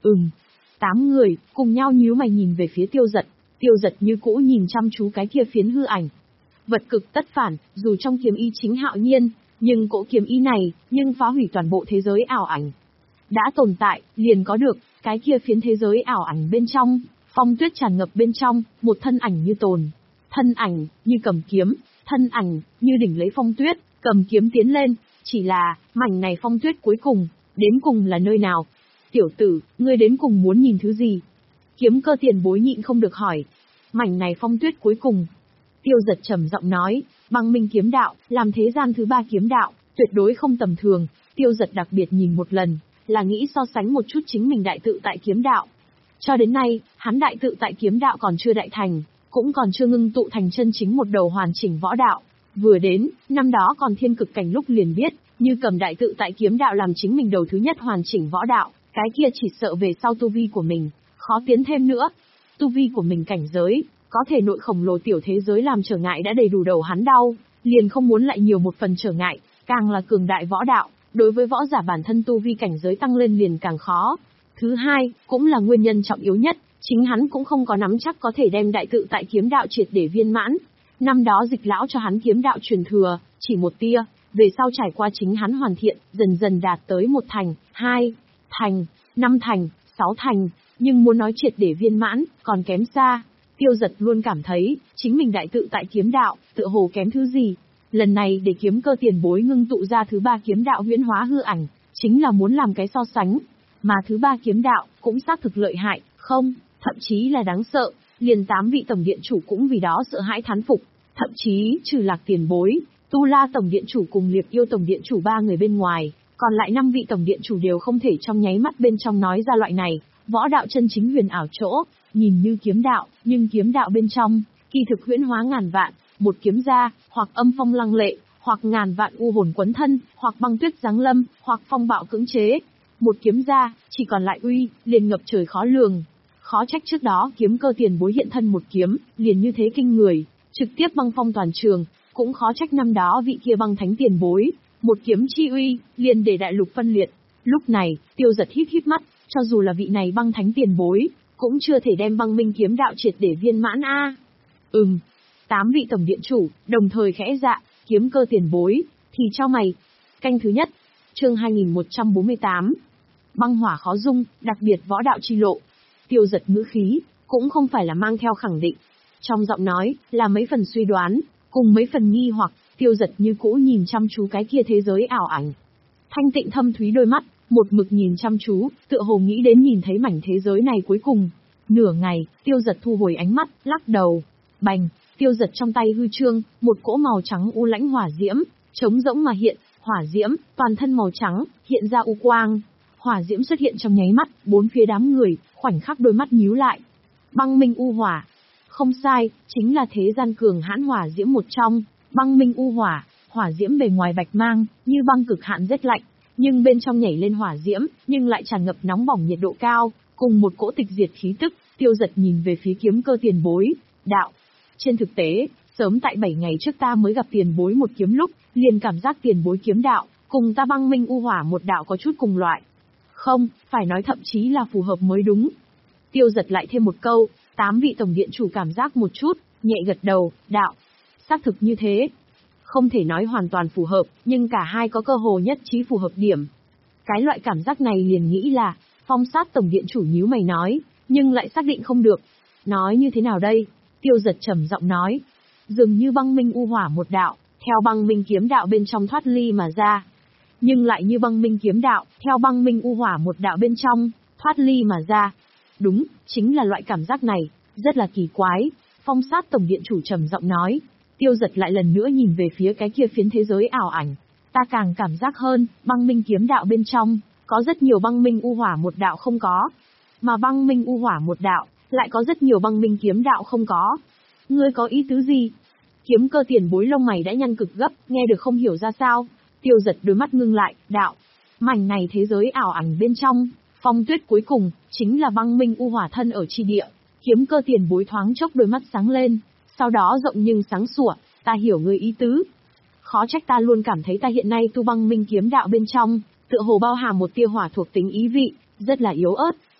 Ừm. Tám người, cùng nhau nhíu mày nhìn về phía Tiêu Giật. Tiêu Giật như cũ nhìn chăm chú cái kia phiến hư ảnh. Vật cực tất phản, dù trong kiếm ý chính hạo nhiên, nhưng cỗ kiếm ý này, nhưng phá hủy toàn bộ thế giới ảo ảnh. Đã tồn tại, liền có được, cái kia phiến thế giới ảo ảnh bên trong, phong tuyết tràn ngập bên trong, một thân ảnh như tồn. Thân ảnh, như cầm kiếm, thân ảnh, như đỉnh lấy phong tuyết, cầm kiếm tiến lên, chỉ là, mảnh này phong tuyết cuối cùng, đến cùng là nơi nào? Tiểu tử, ngươi đến cùng muốn nhìn thứ gì? Kiếm Cơ tiền bối nhịn không được hỏi. Mảnh này phong tuyết cuối cùng. Tiêu Giật trầm giọng nói, Băng Minh kiếm đạo, làm thế gian thứ ba kiếm đạo, tuyệt đối không tầm thường. Tiêu Giật đặc biệt nhìn một lần, là nghĩ so sánh một chút chính mình đại tự tại kiếm đạo. Cho đến nay, hắn đại tự tại kiếm đạo còn chưa đại thành, cũng còn chưa ngưng tụ thành chân chính một đầu hoàn chỉnh võ đạo. Vừa đến, năm đó còn thiên cực cảnh lúc liền biết, như cầm đại tự tại kiếm đạo làm chính mình đầu thứ nhất hoàn chỉnh võ đạo, cái kia chỉ sợ về sau tu vi của mình, khó tiến thêm nữa. Tu vi của mình cảnh giới, có thể nội khổng lồ tiểu thế giới làm trở ngại đã đầy đủ đầu hắn đau, liền không muốn lại nhiều một phần trở ngại, càng là cường đại võ đạo, đối với võ giả bản thân tu vi cảnh giới tăng lên liền càng khó. Thứ hai, cũng là nguyên nhân trọng yếu nhất, chính hắn cũng không có nắm chắc có thể đem đại tự tại kiếm đạo triệt để viên mãn. Năm đó Dịch lão cho hắn kiếm đạo truyền thừa, chỉ một tia, về sau trải qua chính hắn hoàn thiện, dần dần đạt tới một thành, hai thành, năm thành, sáu thành, nhưng muốn nói triệt để viên mãn, còn kém xa. Tiêu Giật luôn cảm thấy, chính mình đại tự tại kiếm đạo, tựa hồ kém thứ gì. Lần này để Kiếm Cơ tiền bối ngưng tụ ra thứ ba kiếm đạo huyễn hóa hư ảnh, chính là muốn làm cái so sánh. Mà thứ ba kiếm đạo, cũng xác thực lợi hại, không, thậm chí là đáng sợ, liền tám vị tổng điện chủ cũng vì đó sợ hãi thán phục. Thậm chí, trừ Lạc tiền bối, Tu La tổng điện chủ cùng Liệp Yêu tổng điện chủ ba người bên ngoài, còn lại năm vị tổng điện chủ đều không thể trong nháy mắt bên trong nói ra loại này, võ đạo chân chính huyền ảo chỗ, nhìn như kiếm đạo, nhưng kiếm đạo bên trong, kỳ thực huyễn hóa ngàn vạn, một kiếm ra, hoặc âm phong lăng lệ, hoặc ngàn vạn u hồn quấn thân, hoặc băng tuyết giáng lâm, hoặc phong bạo cưỡng chế. Một kiếm ra, chỉ còn lại uy, liền ngập trời khó lường. Khó trách trước đó Kiếm Cơ tiền bối hiện thân một kiếm, liền như thế kinh người, trực tiếp băng phong toàn trường, cũng khó trách năm đó vị kia băng thánh tiền bối, một kiếm chi uy, liền để đại lục phân liệt. Lúc này, Tiêu Giật hít hít mắt, cho dù là vị này băng thánh tiền bối, cũng chưa thể đem Băng Minh kiếm đạo triệt để viên mãn a. À. Ừm. Tám vị tổng điện chủ, đồng thời khẽ dạ, Kiếm Cơ tiền bối, thì cho mày. Canh thứ nhất, chương hai nghìn một trăm bốn mươi tám. Băng hỏa khó dung, đặc biệt võ đạo chi lộ. Tiêu Giật ngữ khí, cũng không phải là mang theo khẳng định. Trong giọng nói, là mấy phần suy đoán, cùng mấy phần nghi hoặc, Tiêu Giật như cũ nhìn chăm chú cái kia thế giới ảo ảnh. Thanh tịnh thâm thúy đôi mắt, một mực nhìn chăm chú, tựa hồ nghĩ đến nhìn thấy mảnh thế giới này cuối cùng. Nửa ngày, Tiêu Giật thu hồi ánh mắt, lắc đầu. Bành, Tiêu Giật trong tay hư trương, một cỗ màu trắng u lãnh hỏa diễm, trống rỗng mà hiện, hỏa diễm, toàn thân màu trắng, hiện ra u quang. Hỏa diễm xuất hiện trong nháy mắt, bốn phía đám người, khoảnh khắc đôi mắt nhíu lại. Băng Minh u hỏa. Không sai, chính là thế gian cường hãn hỏa diễm một trong, Băng Minh u hỏa, hỏa diễm bề ngoài bạch mang, như băng cực hạn rét lạnh, nhưng bên trong nhảy lên hỏa diễm, nhưng lại tràn ngập nóng bỏng nhiệt độ cao, cùng một cỗ tịch diệt khí tức. Tiêu Giật nhìn về phía Kiếm Cơ tiền bối, đạo. Trên thực tế, sớm tại bảy ngày trước ta mới gặp tiền bối một kiếm lúc, liền cảm giác tiền bối kiếm đạo, cùng ta Băng Minh u hỏa một đạo có chút cùng loại. Không, phải nói thậm chí là phù hợp mới đúng. Tiêu Giật lại thêm một câu, tám vị tổng điện chủ cảm giác một chút, nhẹ gật đầu, đạo. Xác thực như thế. Không thể nói hoàn toàn phù hợp, nhưng cả hai có cơ hồ nhất trí phù hợp điểm. Cái loại cảm giác này liền nghĩ là, Phong Sát tổng điện chủ nhíu mày nói, nhưng lại xác định không được. Nói như thế nào đây? Tiêu Giật trầm giọng nói. Dường như Băng Minh u hỏa một đạo, theo Băng Minh kiếm đạo bên trong thoát ly mà ra. Nhưng lại như Băng Minh kiếm đạo, theo Băng Minh u hỏa một đạo bên trong, thoát ly mà ra. Đúng, chính là loại cảm giác này, rất là kỳ quái. Phong Sát tổng điện chủ trầm giọng nói. Tiêu Giật lại lần nữa nhìn về phía cái kia phiến thế giới ảo ảnh. Ta càng cảm giác hơn, Băng Minh kiếm đạo bên trong, có rất nhiều Băng Minh u hỏa một đạo không có. Mà Băng Minh u hỏa một đạo, lại có rất nhiều Băng Minh kiếm đạo không có. Ngươi có ý tứ gì? Kiếm Cơ tiền bối lông mày đã nhăn cực gấp, nghe được không hiểu ra sao. Tiêu Giật đôi mắt ngưng lại, đạo. Mảnh này thế giới ảo ảnh bên trong, phong tuyết cuối cùng, chính là Băng Minh u hỏa thân ở chi địa. Kiếm Cơ tiền bối thoáng chốc đôi mắt sáng lên, sau đó rộng nhưng sáng sủa, ta hiểu ngươi ý tứ. Khó trách ta luôn cảm thấy ta hiện nay tu Băng Minh kiếm đạo bên trong, tựa hồ bao hàm một tia hỏa thuộc tính ý vị, rất là yếu ớt,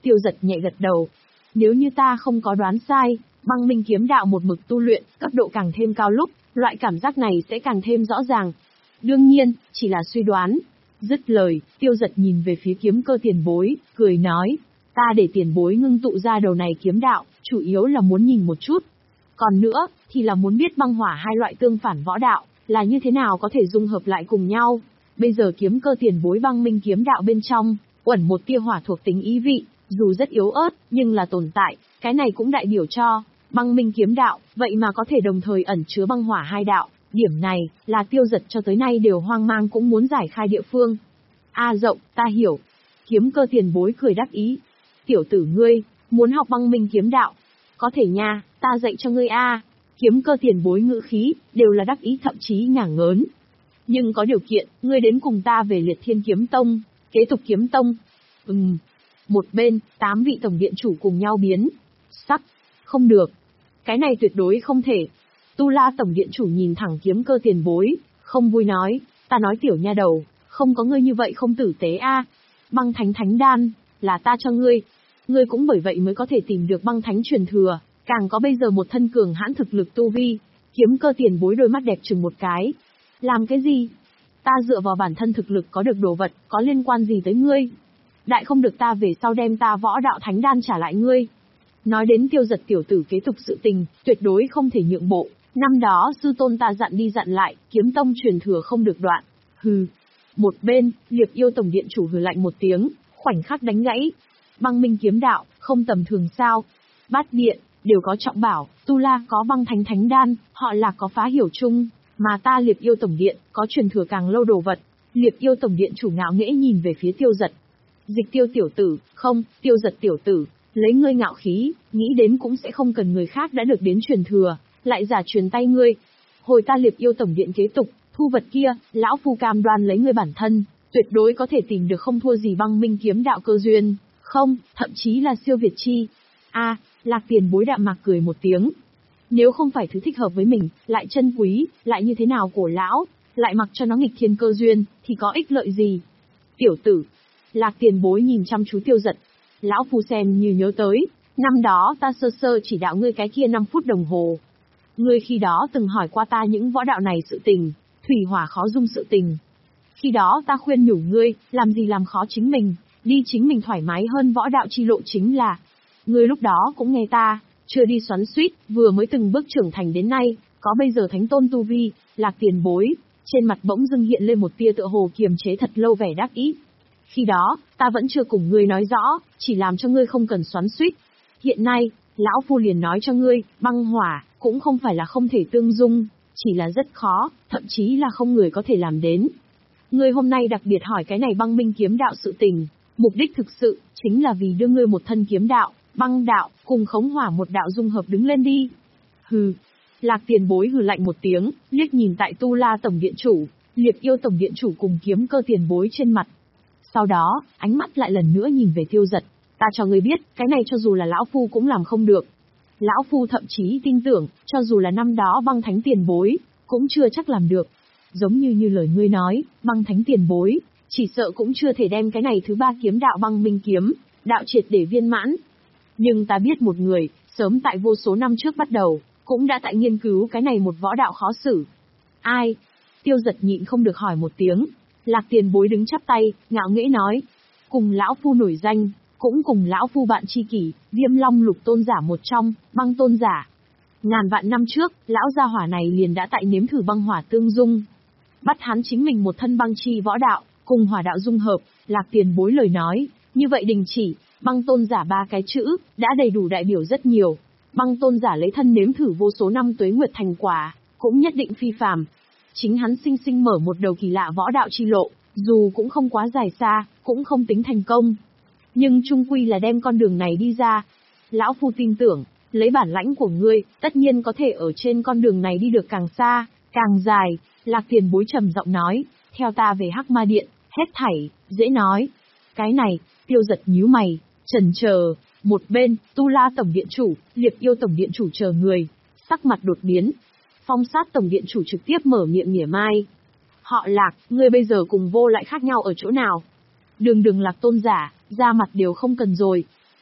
Tiêu Giật nhẹ gật đầu. Nếu như ta không có đoán sai, băng minh kiếm đạo một mực tu luyện, cấp độ càng thêm cao lúc, loại cảm giác này sẽ càng thêm rõ ràng. Đương nhiên, chỉ là suy đoán. Dứt lời, Tiêu Giật nhìn về phía Kiếm Cơ tiền bối, cười nói, ta để tiền bối ngưng tụ ra đầu này kiếm đạo, chủ yếu là muốn nhìn một chút. Còn nữa, thì là muốn biết băng hỏa hai loại tương phản võ đạo, là như thế nào có thể dung hợp lại cùng nhau. Bây giờ Kiếm Cơ tiền bối băng minh kiếm đạo bên trong, uẩn một tia hỏa thuộc tính ý vị, dù rất yếu ớt, nhưng là tồn tại, cái này cũng đại biểu cho, băng minh kiếm đạo, vậy mà có thể đồng thời ẩn chứa băng hỏa hai đạo. Điểm này, là Tiêu Giật cho tới nay đều hoang mang cũng muốn giải khai địa phương. A Rộng, ta hiểu. Kiếm Cơ tiền bối cười đắc ý. Tiểu tử ngươi, muốn học băng minh kiếm đạo? Có thể nha, ta dạy cho ngươi a. Kiếm Cơ tiền bối ngữ khí, đều là đắc ý thậm chí ngả ngớn. Nhưng có điều kiện, ngươi đến cùng ta về Liệt Thiên Kiếm Tông, kế tục kiếm tông. Ừm. Một bên, tám vị tổng điện chủ cùng nhau biến sắc. Không được. Cái này tuyệt đối không thể. Tu La tổng điện chủ nhìn thẳng Kiếm Cơ tiền bối, không vui nói, ta nói tiểu nha đầu, không có ngươi như vậy không tử tế a. Băng thánh thánh đan, là ta cho ngươi. Ngươi cũng bởi vậy mới có thể tìm được băng thánh truyền thừa, càng có bây giờ một thân cường hãn thực lực tu vi. Kiếm Cơ tiền bối đôi mắt đẹp chừng một cái. Làm cái gì? Ta dựa vào bản thân thực lực có được đồ vật, có liên quan gì tới ngươi? Đại không được ta về sau đem ta võ đạo thánh đan trả lại ngươi. Nói đến Tiêu Giật tiểu tử kế tục sự tình, tuyệt đối không thể nhượng bộ. Năm đó sư tôn ta dặn đi dặn lại, kiếm tông truyền thừa không được đoạn. Hừ. Một bên, Liệp Yêu tổng điện chủ hừ lạnh một tiếng, khoảnh khắc đánh gãy. Băng minh kiếm đạo, không tầm thường sao? Bát điện, đều có trọng bảo, Tu La có băng thánh thánh đan, họ Lạc có phá hiểu chung, mà ta Liệp Yêu tổng điện, có truyền thừa càng lâu đồ vật. Liệp Yêu tổng điện chủ ngạo nghễ nhìn về phía Tiêu Giật. Dịch Tiêu tiểu tử, không, Tiêu Giật tiểu tử, lấy ngươi ngạo khí, nghĩ đến cũng sẽ không cần người khác đã được đến truyền thừa, lại giả truyền tay ngươi. Hồi ta Liệp Yêu tổng điện kế tục, thu vật kia, lão phu cam đoan lấy ngươi bản thân, tuyệt đối có thể tìm được không thua gì băng minh kiếm đạo cơ duyên, không, thậm chí là siêu việt chi. A, Lạc tiền bối đạm mạc cười một tiếng. Nếu không phải thứ thích hợp với mình, lại chân quý, lại như thế nào cổ lão, lại mặc cho nó nghịch thiên cơ duyên, thì có ích lợi gì? Tiểu tử. Lạc tiền bối nhìn chăm chú Tiêu Giật. Lão phu xem như nhớ tới, năm đó ta sơ sơ chỉ đạo ngươi cái kia năm phút đồng hồ. Ngươi khi đó từng hỏi qua ta những võ đạo này sự tình, thủy hỏa khó dung sự tình. Khi đó ta khuyên nhủ ngươi, làm gì làm khó chính mình, đi chính mình thoải mái hơn võ đạo chi lộ chính là. Ngươi lúc đó cũng nghe ta, chưa đi xoắn xuýt, vừa mới từng bước trưởng thành đến nay, có bây giờ thánh tôn tu vi. Lạc tiền bối, trên mặt bỗng dưng hiện lên một tia tựa hồ kiềm chế thật lâu vẻ đắc ý. Khi đó, ta vẫn chưa cùng ngươi nói rõ, chỉ làm cho ngươi không cần xoắn xuýt. Hiện nay, lão phu liền nói cho ngươi, băng hỏa, cũng không phải là không thể tương dung, chỉ là rất khó, thậm chí là không người có thể làm đến. Ngươi hôm nay đặc biệt hỏi cái này băng minh kiếm đạo sự tình, mục đích thực sự, chính là vì đưa ngươi một thân kiếm đạo, băng đạo, cùng khống hỏa một đạo dung hợp đứng lên đi. Hừ. Lạc tiền bối hừ lạnh một tiếng, liếc nhìn tại Tu La tổng điện chủ, Liệp Yêu tổng điện chủ cùng Kiếm Cơ tiền bối trên mặt. Sau đó, ánh mắt lại lần nữa nhìn về Tiêu Giật. Ta cho ngươi biết, cái này cho dù là lão phu cũng làm không được. Lão phu thậm chí tin tưởng, cho dù là năm đó băng thánh tiền bối, cũng chưa chắc làm được. Giống như như lời ngươi nói, băng thánh tiền bối, chỉ sợ cũng chưa thể đem cái này thứ ba kiếm đạo băng minh kiếm, đạo triệt để viên mãn. Nhưng ta biết một người, sớm tại vô số năm trước bắt đầu, cũng đã tại nghiên cứu cái này một võ đạo khó xử. Ai? Tiêu Giật nhịn không được hỏi một tiếng. Lạc tiền bối đứng chắp tay, ngạo nghễ nói. Cùng lão phu nổi danh, cũng cùng lão phu bạn tri kỷ, Viêm Long lục tôn giả một trong, băng tôn giả. Ngàn vạn năm trước, lão gia hỏa này liền đã tại nếm thử băng hỏa tương dung. Bắt hắn chính mình một thân băng chi võ đạo, cùng hỏa đạo dung hợp. Lạc tiền bối lời nói, như vậy đình chỉ, băng tôn giả ba cái chữ, đã đầy đủ đại biểu rất nhiều. Băng tôn giả lấy thân nếm thử vô số năm tuế nguyệt thành quả, cũng nhất định phi phàm. Chính hắn sinh sinh mở một đầu kỳ lạ võ đạo chi lộ, dù cũng không quá dài xa, cũng không tính thành công. Nhưng chung quy là đem con đường này đi ra. Lão phu tin tưởng, lấy bản lãnh của ngươi, tất nhiên có thể ở trên con đường này đi được càng xa, càng dài. Lạc tiền bối trầm giọng nói, theo ta về Hắc Ma Điện, hết thảy, dễ nói. Cái này, Tiêu Giật nhíu mày, chần chờ. Một bên, Tu La tổng điện chủ, Liệp Yêu tổng điện chủ chờ người, sắc mặt đột biến. Phong Sát tổng điện chủ trực tiếp mở miệng mỉa mai. Họ Lạc, ngươi bây giờ cùng vô lại khác nhau ở chỗ nào? Đường đường Lạc tôn giả, ra mặt đều không cần rồi.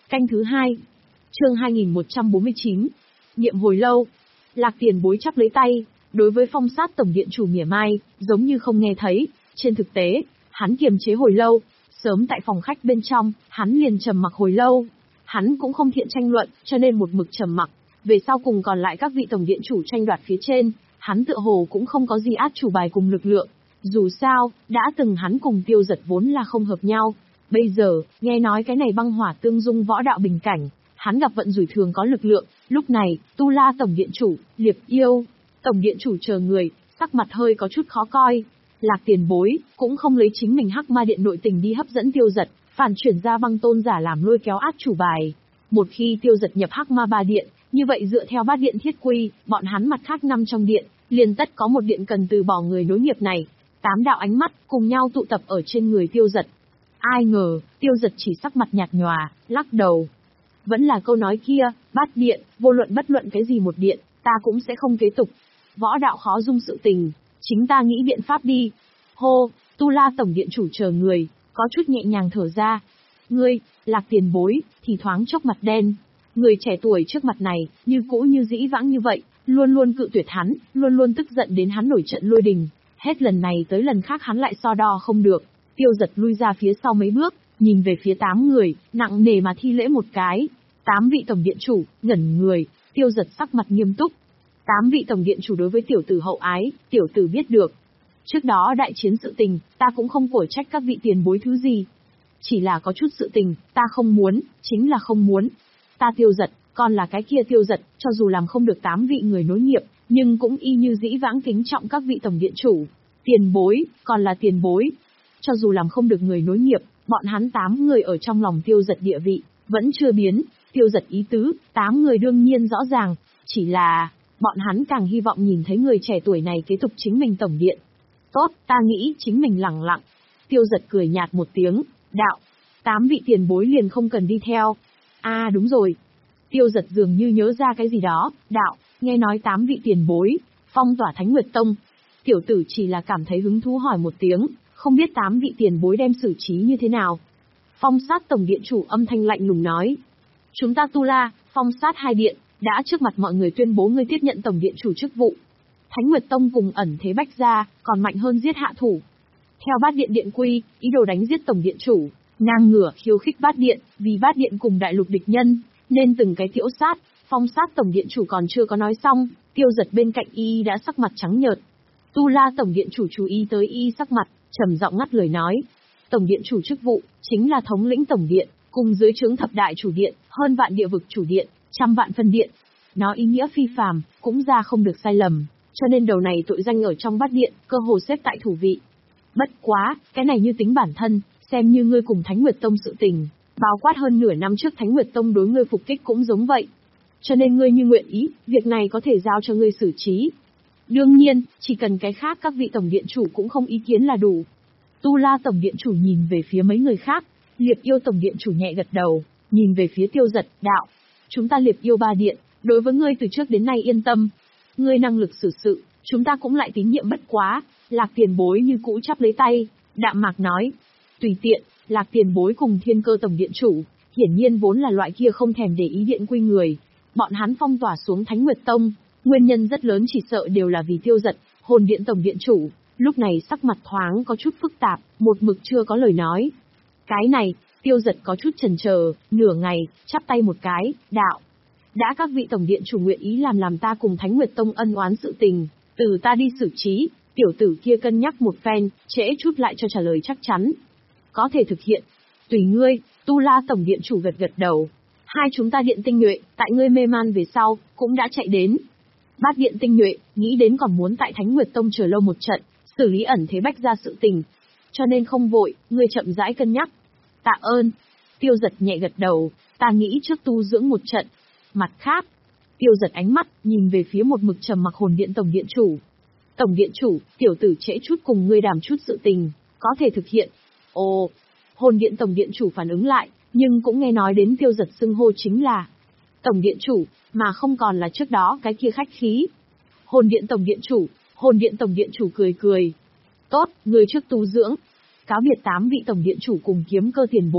Canh thứ hai. Chương hai nghìn một trăm bốn mươi chín. Niệm hồi lâu. Lạc Tiền Bối chắp lấy tay, đối với Phong Sát tổng điện chủ mỉa mai, giống như không nghe thấy. Trên thực tế, hắn kiềm chế hồi lâu, sớm tại phòng khách bên trong, hắn liền trầm mặc hồi lâu. Hắn cũng không thiện tranh luận, cho nên một mực trầm mặc. Về sau cùng còn lại các vị tổng điện chủ tranh đoạt phía trên, hắn tựa hồ cũng không có gì át chủ bài cùng lực lượng. Dù sao, đã từng hắn cùng Tiêu Dật vốn là không hợp nhau. Bây giờ, nghe nói cái này băng hỏa tương dung võ đạo bình cảnh, hắn gặp vận rủi thường có lực lượng. Lúc này, Tu La tổng điện chủ, Liệp Yêu, tổng điện chủ chờ người, sắc mặt hơi có chút khó coi. Lạc Tiền Bối cũng không lấy chính mình Hắc Ma Điện nội tình đi hấp dẫn Tiêu Dật, phản chuyển ra băng tôn giả làm lôi kéo át chủ bài. Một khi Tiêu Dật nhập Hắc Ma Ba Điện, như vậy dựa theo bát điện thiết quy, bọn hắn mặt khác năm trong điện, liền tất có một điện cần từ bỏ người nối nghiệp này. Tám đạo ánh mắt cùng nhau tụ tập ở trên người Tiêu Dật. Ai ngờ, Tiêu Dật chỉ sắc mặt nhạt nhòa, lắc đầu. Vẫn là câu nói kia, bát điện, vô luận bất luận cái gì một điện, ta cũng sẽ không kế tục. Võ đạo khó dung sự tình, chính ta nghĩ biện pháp đi. Hô, Tu La tổng điện chủ chờ người, có chút nhẹ nhàng thở ra. Ngươi, Lạc Tiền Bối, thì thoáng chốc mặt đen. Người trẻ tuổi trước mặt này, như cũ như dĩ vãng như vậy, luôn luôn cự tuyệt hắn, luôn luôn tức giận đến hắn nổi trận lôi đình. Hết lần này tới lần khác hắn lại so đo không được. Tiêu Dật lui ra phía sau mấy bước, nhìn về phía tám người, nặng nề mà thi lễ một cái. Tám vị tổng điện chủ, ngẩn người, Tiêu Dật sắc mặt nghiêm túc. Tám vị tổng điện chủ đối với tiểu tử hậu ái, tiểu tử biết được. Trước đó đại chiến sự tình, ta cũng không cổ trách các vị tiền bối thứ gì. Chỉ là có chút sự tình, ta không muốn, chính là không muốn. Ta Tiêu Dật, còn là cái kia Tiêu Dật, cho dù làm không được tám vị người nối nghiệp, nhưng cũng y như dĩ vãng kính trọng các vị tổng điện chủ. Tiền bối, còn là tiền bối. Cho dù làm không được người nối nghiệp, bọn hắn tám người ở trong lòng Tiêu Dật địa vị, vẫn chưa biến. Tiêu Dật ý tứ, tám người đương nhiên rõ ràng, chỉ là, bọn hắn càng hy vọng nhìn thấy người trẻ tuổi này kế tục chính mình tổng điện. Tốt, ta nghĩ chính mình lẳng lặng. Tiêu Dật cười nhạt một tiếng, đạo, tám vị tiền bối liền không cần đi theo. À đúng rồi. Tiêu Dật dường như nhớ ra cái gì đó, đạo, nghe nói tám vị tiền bối, phong tỏa Thánh Nguyệt Tông. Tiểu tử chỉ là cảm thấy hứng thú hỏi một tiếng, không biết tám vị tiền bối đem xử trí như thế nào. Phong Sát tổng điện chủ âm thanh lạnh lùng nói. Chúng ta Tu La, Phong Sát hai điện, đã trước mặt mọi người tuyên bố ngươi tiếp nhận tổng điện chủ chức vụ. Thánh Nguyệt Tông cùng ẩn thế bách gia, còn mạnh hơn giết hạ thủ. Theo bát điện điện quy, ý đồ đánh giết tổng điện chủ, ngang ngửa khiêu khích bát điện, vì bát điện cùng đại lục địch nhân, nên từng cái tiễu sát. Phong Sát tổng điện chủ còn chưa có nói xong, Tiêu Dật bên cạnh y đã sắc mặt trắng nhợt. Tu La tổng điện chủ chú ý tới y sắc mặt, trầm giọng ngắt lời nói. Tổng điện chủ chức vụ, chính là thống lĩnh tổng điện, cùng dưới trướng thập đại chủ điện, hơn vạn địa vực chủ điện, trăm vạn phân điện. Nó ý nghĩa phi phàm, cũng ra không được sai lầm, cho nên đầu này tội danh ở trong bát điện, cơ hồ xếp tại thủ vị. Bất quá, cái này như tính bản thân, xem như ngươi cùng Thánh Nguyệt Tông sự tình, bao quát hơn nửa năm trước Thánh Nguyệt Tông đối ngươi phục kích cũng giống vậy. Cho nên ngươi như nguyện ý, việc này có thể giao cho ngươi xử trí. Đương nhiên, chỉ cần cái khác các vị tổng điện chủ cũng không ý kiến là đủ. Tu La tổng điện chủ nhìn về phía mấy người khác, Liệp Yêu tổng điện chủ nhẹ gật đầu, nhìn về phía Tiêu Dật, đạo. Chúng ta Liệp Yêu ba điện, đối với ngươi từ trước đến nay yên tâm. Ngươi năng lực xử sự, chúng ta cũng lại tín nhiệm bất quá. Lạc Tiền Bối như cũ chắp lấy tay, đạm mạc nói. Tùy tiện, Lạc Tiền Bối cùng Thiên Cơ tổng điện chủ, hiển nhiên vốn là loại kia không thèm để ý điện quy người. Bọn hắn phong tỏa xuống Thánh Nguyệt Tông, nguyên nhân rất lớn chỉ sợ đều là vì Tiêu Dật, Hồn Điện tổng điện chủ. Lúc này sắc mặt thoáng có chút phức tạp, một mực chưa có lời nói. Cái này, Tiêu Dật có chút chần chờ, nửa ngày, chắp tay một cái, đạo. Đã các vị tổng điện chủ nguyện ý làm làm ta cùng Thánh Nguyệt Tông ân oán sự tình, từ ta đi xử trí, tiểu tử kia cân nhắc một phen, trễ chút lại cho trả lời chắc chắn. Có thể thực hiện. Tùy ngươi, Tu La tổng điện chủ gật gật đầu. Hai chúng ta điện tinh nhuệ, tại ngươi mê man về sau, cũng đã chạy đến. Bát điện tinh nhuệ, nghĩ đến còn muốn tại Thánh Nguyệt Tông chờ lâu một trận, xử lý ẩn thế bách ra sự tình. Cho nên không vội, ngươi chậm rãi cân nhắc. Tạ ơn. Tiêu Dật nhẹ gật đầu, ta nghĩ trước tu dưỡng một trận. Mặt khác, Tiêu Dật ánh mắt, nhìn về phía một mực trầm mặc Hồn Điện tổng điện chủ. Tổng điện chủ, tiểu tử trễ chút cùng ngươi đàm chút sự tình, có thể thực hiện. Ồ, Hồn Điện tổng điện chủ phản ứng lại, nhưng cũng nghe nói đến Tiêu Dật xưng hô chính là tổng điện chủ, mà không còn là trước đó cái kia khách khí. Hồn Điện tổng điện chủ, Hồn Điện tổng điện chủ cười cười. Tốt, người trước tu dưỡng. Cáo biệt tám vị tổng điện chủ cùng Kiếm Cơ tiền bối.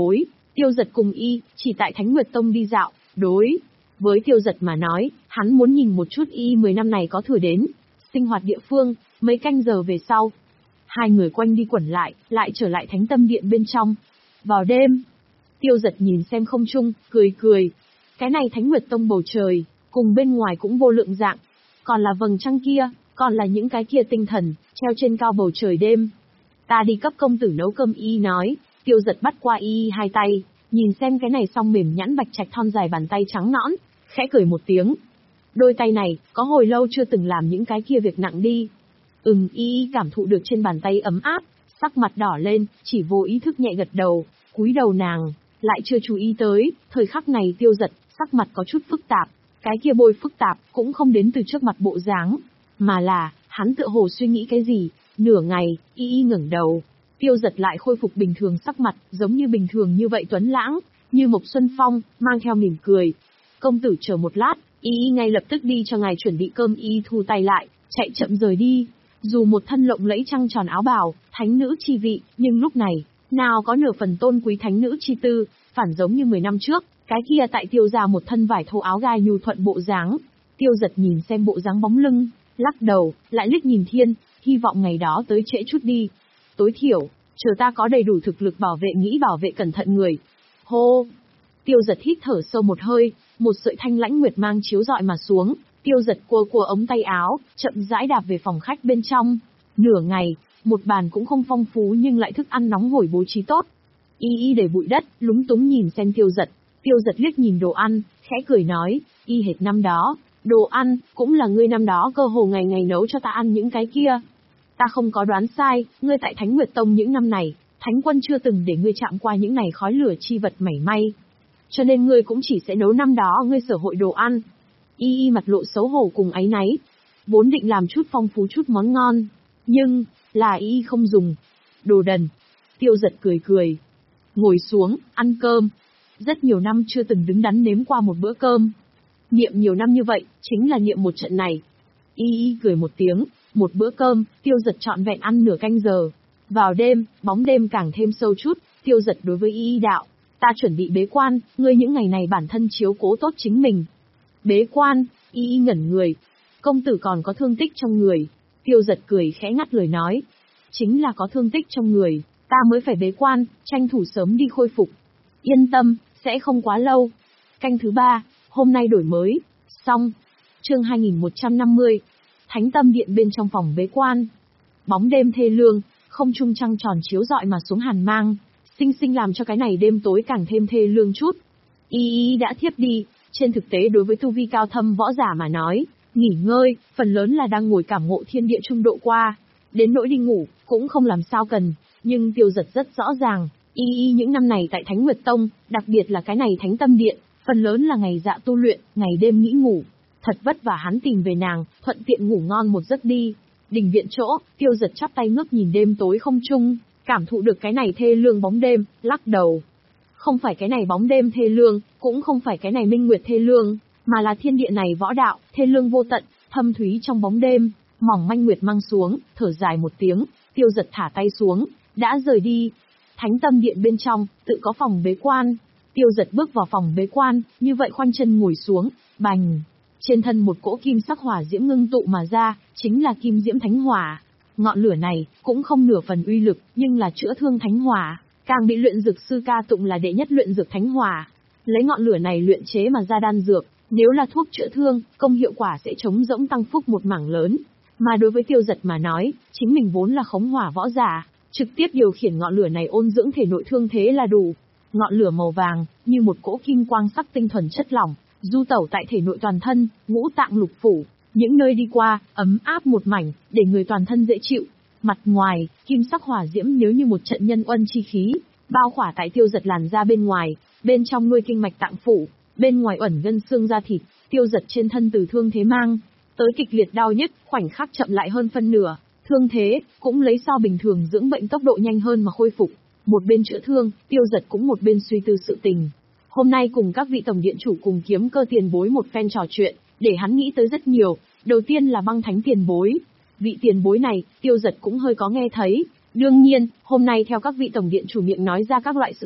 Tiêu Giật cùng y, chỉ tại Thánh Nguyệt Tông đi dạo, đối. Với Tiêu Giật mà nói, hắn muốn nhìn một chút y mười năm này có thử đến. Sinh hoạt địa phương, mấy canh giờ về sau. Hai người quanh đi quẩn lại, lại trở lại Thánh Tâm Điện bên trong. Vào đêm, Tiêu Giật nhìn xem không trung, cười cười. Cái này Thánh Nguyệt Tông bầu trời, cùng bên ngoài cũng vô lượng dạng. Còn là vầng trăng kia, còn là những cái kia tinh thần, treo trên cao bầu trời đêm. Ta đi cấp công tử nấu cơm, y nói. Tiêu Giật bắt qua y hai tay, nhìn xem cái này song mềm nhẵn bạch trạch thon dài bàn tay trắng nõn, khẽ cười một tiếng. Đôi tay này, có hồi lâu chưa từng làm những cái kia việc nặng đi. Ừm, y cảm thụ được trên bàn tay ấm áp, sắc mặt đỏ lên, chỉ vô ý thức nhẹ gật đầu, cúi đầu nàng, lại chưa chú ý tới, thời khắc này Tiêu Giật, sắc mặt có chút phức tạp. Cái kia bôi phức tạp, cũng không đến từ trước mặt bộ dáng, mà là, hắn tựa hồ suy nghĩ cái gì, nửa ngày, y y ngẩng đầu. Tiêu Giật lại khôi phục bình thường sắc mặt, giống như bình thường như vậy tuấn lãng, như Mộc Xuân Phong, mang theo mỉm cười. Công tử chờ một lát, y y ngay lập tức đi cho ngài chuẩn bị cơm, y thu tay lại, chạy chậm rời đi. Dù một thân lộng lẫy trăng tròn áo bào, thánh nữ chi vị, nhưng lúc này, nào có nửa phần tôn quý thánh nữ chi tư, phản giống như mười năm trước, cái kia tại Tiêu gia một thân vải thô áo gai nhu thuận bộ dáng. Tiêu Giật nhìn xem bộ dáng bóng lưng, lắc đầu, lại liếc nhìn thiên, hy vọng ngày đó tới trễ chút đi. Tối thiểu, chờ ta có đầy đủ thực lực bảo vệ nghĩ bảo vệ cẩn thận người. Hô! Tiêu Giật hít thở sâu một hơi, một sợi thanh lãnh nguyệt mang chiếu rọi mà xuống. Tiêu Giật cua cua ống tay áo, chậm rãi đạp về phòng khách bên trong. Nửa ngày, một bàn cũng không phong phú nhưng lại thức ăn nóng hổi bố trí tốt. Y y để bụi đất, lúng túng nhìn xem Tiêu Giật. Tiêu Giật liếc nhìn đồ ăn, khẽ cười nói, y hệt năm đó, đồ ăn, cũng là ngươi năm đó cơ hồ ngày ngày nấu cho ta ăn những cái kia. Ta không có đoán sai, ngươi tại Thánh Nguyệt Tông những năm này, Thánh Quân chưa từng để ngươi chạm qua những này khói lửa chi vật mảy may. Cho nên ngươi cũng chỉ sẽ nấu năm đó ngươi sở hội đồ ăn. Y y mặt lộ xấu hổ cùng áy náy. Vốn định làm chút phong phú chút món ngon. Nhưng, là y y không dùng. Đồ đần. Tiêu Giật cười cười. Ngồi xuống, ăn cơm. Rất nhiều năm chưa từng đứng đắn nếm qua một bữa cơm. Niệm nhiều năm như vậy, chính là niệm một trận này. Y y cười một tiếng, một bữa cơm, Tiêu Giật trọn vẹn ăn nửa canh giờ. Vào đêm, bóng đêm càng thêm sâu chút, Tiêu Giật đối với y y đạo. Ta chuẩn bị bế quan, ngươi những ngày này bản thân chiếu cố tốt chính mình. Bế quan, y y ngẩn người. Công tử còn có thương tích trong người. Tiêu Giật cười khẽ ngắt lời nói. Chính là có thương tích trong người, ta mới phải bế quan, tranh thủ sớm đi khôi phục. Yên tâm, sẽ không quá lâu. Canh thứ ba, hôm nay đổi mới. Xong. Chương hai nghìn một trăm năm mươi. Thánh Tâm Điện bên trong phòng bế quan. Bóng đêm thê lương, không trung trăng tròn chiếu rọi mà xuống hàn mang, sinh sinh làm cho cái này đêm tối càng thêm thê lương chút. Y y đã thiếp đi, trên thực tế đối với tu vi cao thâm võ giả mà nói, nghỉ ngơi, phần lớn là đang ngồi cảm ngộ thiên địa trung độ qua. Đến nỗi đi ngủ, cũng không làm sao cần, nhưng Tiêu Giật rất rõ ràng, y y những năm này tại Thánh Nguyệt Tông, đặc biệt là cái này Thánh Tâm Điện, phần lớn là ngày dạ tu luyện, ngày đêm nghĩ ngủ. Thật vất vả hắn tìm về nàng, thuận tiện ngủ ngon một giấc đi. Đình viện chỗ, Tiêu Giật chắp tay ngước nhìn đêm tối không trung, cảm thụ được cái này thê lương bóng đêm, lắc đầu. Không phải cái này bóng đêm thê lương, cũng không phải cái này minh nguyệt thê lương, mà là thiên địa này võ đạo, thê lương vô tận, thâm thúy trong bóng đêm, mỏng manh nguyệt mang xuống, thở dài một tiếng, Tiêu Giật thả tay xuống, đã rời đi. Thánh Tâm Điện bên trong, tự có phòng bế quan. Tiêu Giật bước vào phòng bế quan, như vậy khoanh chân ngồi xuống, bành. Trên thân một cỗ kim sắc hỏa diễm ngưng tụ mà ra, chính là kim diễm thánh hỏa. Ngọn lửa này, cũng không nửa phần uy lực, nhưng là chữa thương thánh hỏa, càng bị luyện dược sư ca tụng là đệ nhất luyện dược thánh hỏa. Lấy ngọn lửa này luyện chế mà ra đan dược, nếu là thuốc chữa thương, công hiệu quả sẽ chống rỗng tăng phúc một mảng lớn. Mà đối với Tiêu Giật mà nói, chính mình vốn là khống hỏa võ giả, trực tiếp điều khiển ngọn lửa này ôn dưỡng thể nội thương thế là đủ. Ngọn lửa màu vàng, như một cỗ kim quang sắc tinh thuần chất lỏng, du tẩu tại thể nội toàn thân, ngũ tạng lục phủ, những nơi đi qua, ấm áp một mảnh, để người toàn thân dễ chịu. Mặt ngoài, kim sắc hỏa diễm nếu như một trận nhân uân chi khí, bao khỏa tại Tiêu Giật làn da bên ngoài, bên trong nuôi kinh mạch tạng phủ, bên ngoài ẩn gân xương da thịt, Tiêu Giật trên thân từ thương thế mang tới kịch liệt đau nhức, khoảnh khắc chậm lại hơn phân nửa, thương thế cũng lấy so bình thường dưỡng bệnh tốc độ nhanh hơn mà khôi phục. Một bên chữa thương, Tiêu Giật cũng một bên suy tư sự tình. Hôm nay cùng các vị tổng điện chủ cùng Kiếm Cơ tiền bối một phen trò chuyện, để hắn nghĩ tới rất nhiều. Đầu tiên là Băng Thánh tiền bối. Vị tiền bối này, Tiêu Giật cũng hơi có nghe thấy. Đương nhiên, hôm nay theo các vị tổng điện chủ miệng nói ra các loại sự tích,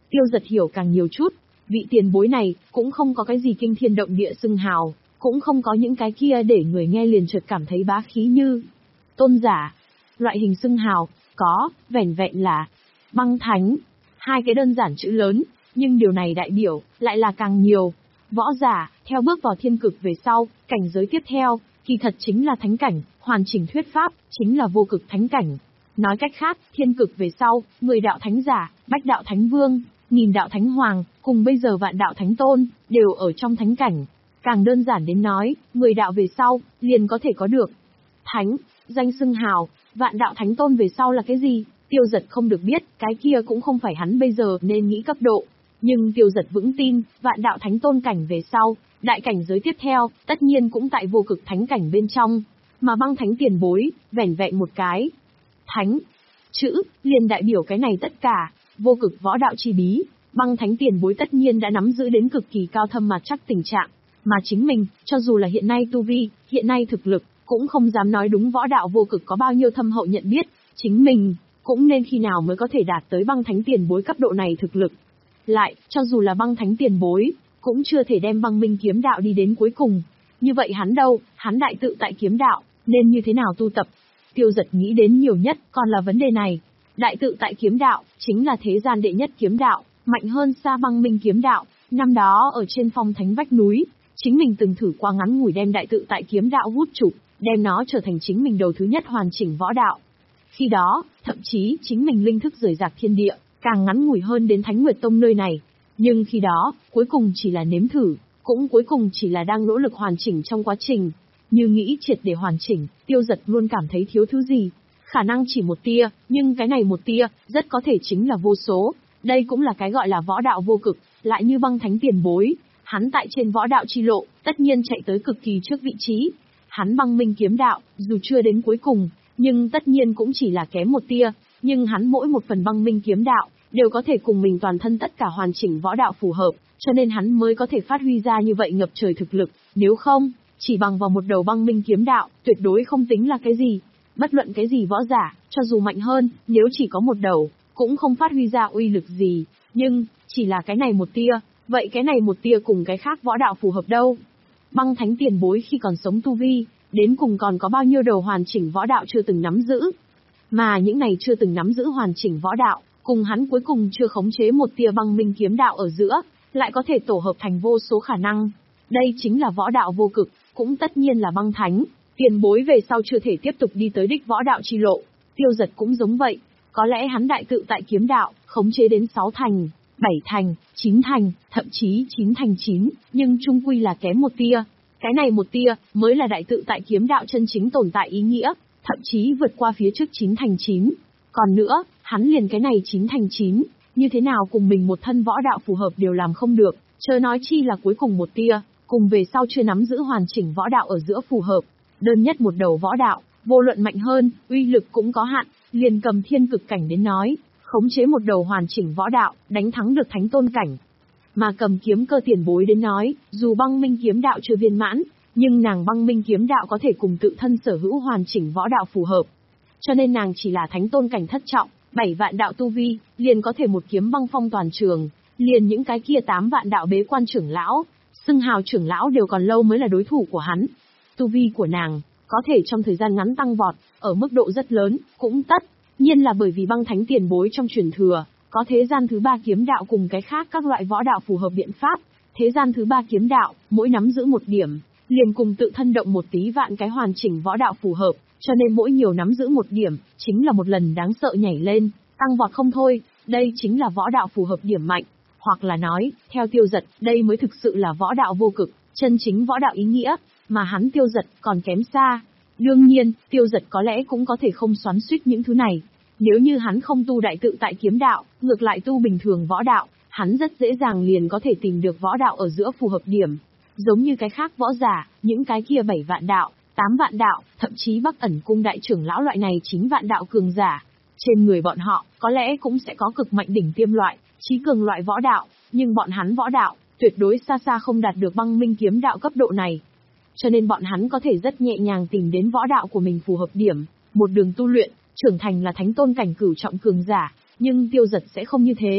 Tiêu Giật hiểu càng nhiều chút, vị tiền bối này cũng không có cái gì kinh thiên động địa xưng hào, cũng không có những cái kia để người nghe liền chợt cảm thấy bá khí như tôn giả. Loại hình xưng hào, có, vẻn vẹn là băng thánh. Hai cái đơn giản chữ lớn, nhưng điều này đại biểu, lại là càng nhiều. Võ giả, theo bước vào thiên cực về sau, cảnh giới tiếp theo, kỳ thật chính là thánh cảnh, hoàn chỉnh thuyết pháp, chính là vô cực thánh cảnh. Nói cách khác, thiên cực về sau, mười đạo thánh giả, bách đạo thánh vương, nghìn đạo thánh hoàng, cùng bây giờ vạn đạo thánh tôn, đều ở trong thánh cảnh. Càng đơn giản đến nói, mười đạo về sau, liền có thể có được thánh, danh xưng hào, vạn đạo thánh tôn về sau là cái gì? Tiêu Giật không được biết, cái kia cũng không phải hắn bây giờ nên nghĩ cấp độ. Nhưng Tiêu Giật vững tin, vạn đạo thánh tôn cảnh về sau, đại cảnh giới tiếp theo, tất nhiên cũng tại vô cực thánh cảnh bên trong. Mà băng thánh tiền bối, vẻn vẹn một cái thánh chữ, liền đại biểu cái này tất cả, vô cực võ đạo chi bí. Băng thánh tiền bối tất nhiên đã nắm giữ đến cực kỳ cao thâm mà chắc tình trạng, mà chính mình, cho dù là hiện nay tu vi, hiện nay thực lực, cũng không dám nói đúng võ đạo vô cực có bao nhiêu thâm hậu nhận biết, chính mình cũng nên khi nào mới có thể đạt tới băng thánh tiền bối cấp độ này thực lực. Lại, cho dù là băng thánh tiền bối, cũng chưa thể đem băng minh kiếm đạo đi đến cuối cùng. Như vậy hắn đâu, hắn đại tự tại kiếm đạo, nên như thế nào tu tập? Tiêu Giật nghĩ đến nhiều nhất, còn là vấn đề này. Đại tự tại kiếm đạo, chính là thế gian đệ nhất kiếm đạo, mạnh hơn xa băng minh kiếm đạo. Năm đó ở trên phong thánh vách núi, chính mình từng thử qua ngắn ngủi đem đại tự tại kiếm đạo hút chụp, đem nó trở thành chính mình đầu thứ nhất hoàn chỉnh võ đạo. Khi đó, thậm chí chính mình linh thức rời rạc thiên địa, càng ngắn ngủi hơn đến Thánh Nguyệt Tông nơi này. Nhưng khi đó, cuối cùng chỉ là nếm thử, cũng cuối cùng chỉ là đang nỗ lực hoàn chỉnh trong quá trình. Như nghĩ triệt để hoàn chỉnh, Tiêu Giật luôn cảm thấy thiếu thứ gì. Khả năng chỉ một tia, nhưng cái này một tia, rất có thể chính là vô số. Đây cũng là cái gọi là võ đạo vô cực, lại như băng thánh tiền bối. Hắn tại trên võ đạo chi lộ, tất nhiên chạy tới cực kỳ trước vị trí. Hắn băng minh kiếm đạo, dù chưa đến cuối cùng, nhưng tất nhiên cũng chỉ là kém một tia. Nhưng hắn mỗi một phần băng minh kiếm đạo, đều có thể cùng mình toàn thân tất cả hoàn chỉnh võ đạo phù hợp, cho nên hắn mới có thể phát huy ra như vậy ngập trời thực lực. Nếu không, chỉ bằng vào một đầu băng minh kiếm đạo, tuyệt đối không tính là cái gì. Bất luận cái gì võ giả, cho dù mạnh hơn, nếu chỉ có một đầu, cũng không phát huy ra uy lực gì. Nhưng, chỉ là cái này một tia, vậy cái này một tia cùng cái khác võ đạo phù hợp đâu? Băng thánh tiền bối khi còn sống tu vi, đến cùng còn có bao nhiêu đầu hoàn chỉnh võ đạo chưa từng nắm giữ. Mà những này chưa từng nắm giữ hoàn chỉnh võ đạo, cùng hắn cuối cùng chưa khống chế một tia băng minh kiếm đạo ở giữa, lại có thể tổ hợp thành vô số khả năng. Đây chính là võ đạo vô cực, cũng tất nhiên là băng thánh. Tiền bối về sau chưa thể tiếp tục đi tới đích võ đạo chi lộ. Tiêu Giật cũng giống vậy, có lẽ hắn đại tự tại kiếm đạo, khống chế đến sáu thành, bảy thành, chín thành, thậm chí chín thành chín, nhưng chung quy là kém một tia. Cái này một tia, mới là đại tự tại kiếm đạo chân chính tồn tại ý nghĩa, thậm chí vượt qua phía trước chín thành chín. Còn nữa, hắn liền cái này chín thành chín, như thế nào cùng mình một thân võ đạo phù hợp đều làm không được, chớ nói chi là cuối cùng một tia, cùng về sau chưa nắm giữ hoàn chỉnh võ đạo ở giữa phù hợp. Đơn nhất một đầu võ đạo, vô luận mạnh hơn, uy lực cũng có hạn, liền cầm thiên cực cảnh đến nói, khống chế một đầu hoàn chỉnh võ đạo, đánh thắng được thánh tôn cảnh. Mà cầm kiếm cơ tiền bối đến nói, dù băng minh kiếm đạo chưa viên mãn, nhưng nàng băng minh kiếm đạo có thể cùng tự thân sở hữu hoàn chỉnh võ đạo phù hợp. Cho nên nàng chỉ là thánh tôn cảnh thất trọng, bảy vạn đạo tu vi, liền có thể một kiếm băng phong toàn trường, liền những cái kia tám vạn đạo bế quan trưởng lão, xưng hào trưởng lão đều còn lâu mới là đối thủ của hắn. Tu vi của nàng, có thể trong thời gian ngắn tăng vọt, ở mức độ rất lớn, cũng tất nhiên là bởi vì băng thánh tiền bối trong truyền thừa, có thế gian thứ ba kiếm đạo cùng cái khác các loại võ đạo phù hợp biện pháp. Thế gian thứ ba kiếm đạo, mỗi nắm giữ một điểm, liền cùng tự thân động một tí vạn cái hoàn chỉnh võ đạo phù hợp, cho nên mỗi nhiều nắm giữ một điểm, chính là một lần đáng sợ nhảy lên, tăng vọt không thôi, đây chính là võ đạo phù hợp điểm mạnh. Hoặc là nói, theo Tiêu Giật, đây mới thực sự là võ đạo vô cực, chân chính võ đạo ý nghĩa, mà hắn Tiêu Giật còn kém xa. Đương nhiên, Tiêu Giật có lẽ cũng có thể không xoắn xuýt những thứ này. Nếu như hắn không tu đại tự tại kiếm đạo, ngược lại tu bình thường võ đạo, hắn rất dễ dàng liền có thể tìm được võ đạo ở giữa phù hợp điểm. Giống như cái khác võ giả, những cái kia bảy vạn đạo, tám vạn đạo, thậm chí Bắc Ẩn cung đại trưởng lão loại này chín vạn đạo cường giả. Trên người bọn họ, có lẽ cũng sẽ có cực mạnh đỉnh tiêm loại, chí cường loại võ đạo, nhưng bọn hắn võ đạo, tuyệt đối xa xa không đạt được băng minh kiếm đạo cấp độ này. Cho nên bọn hắn có thể rất nhẹ nhàng tìm đến võ đạo của mình phù hợp điểm, một đường tu luyện, trưởng thành là thánh tôn cảnh cửu trọng cường giả, nhưng Tiêu Giật sẽ không như thế.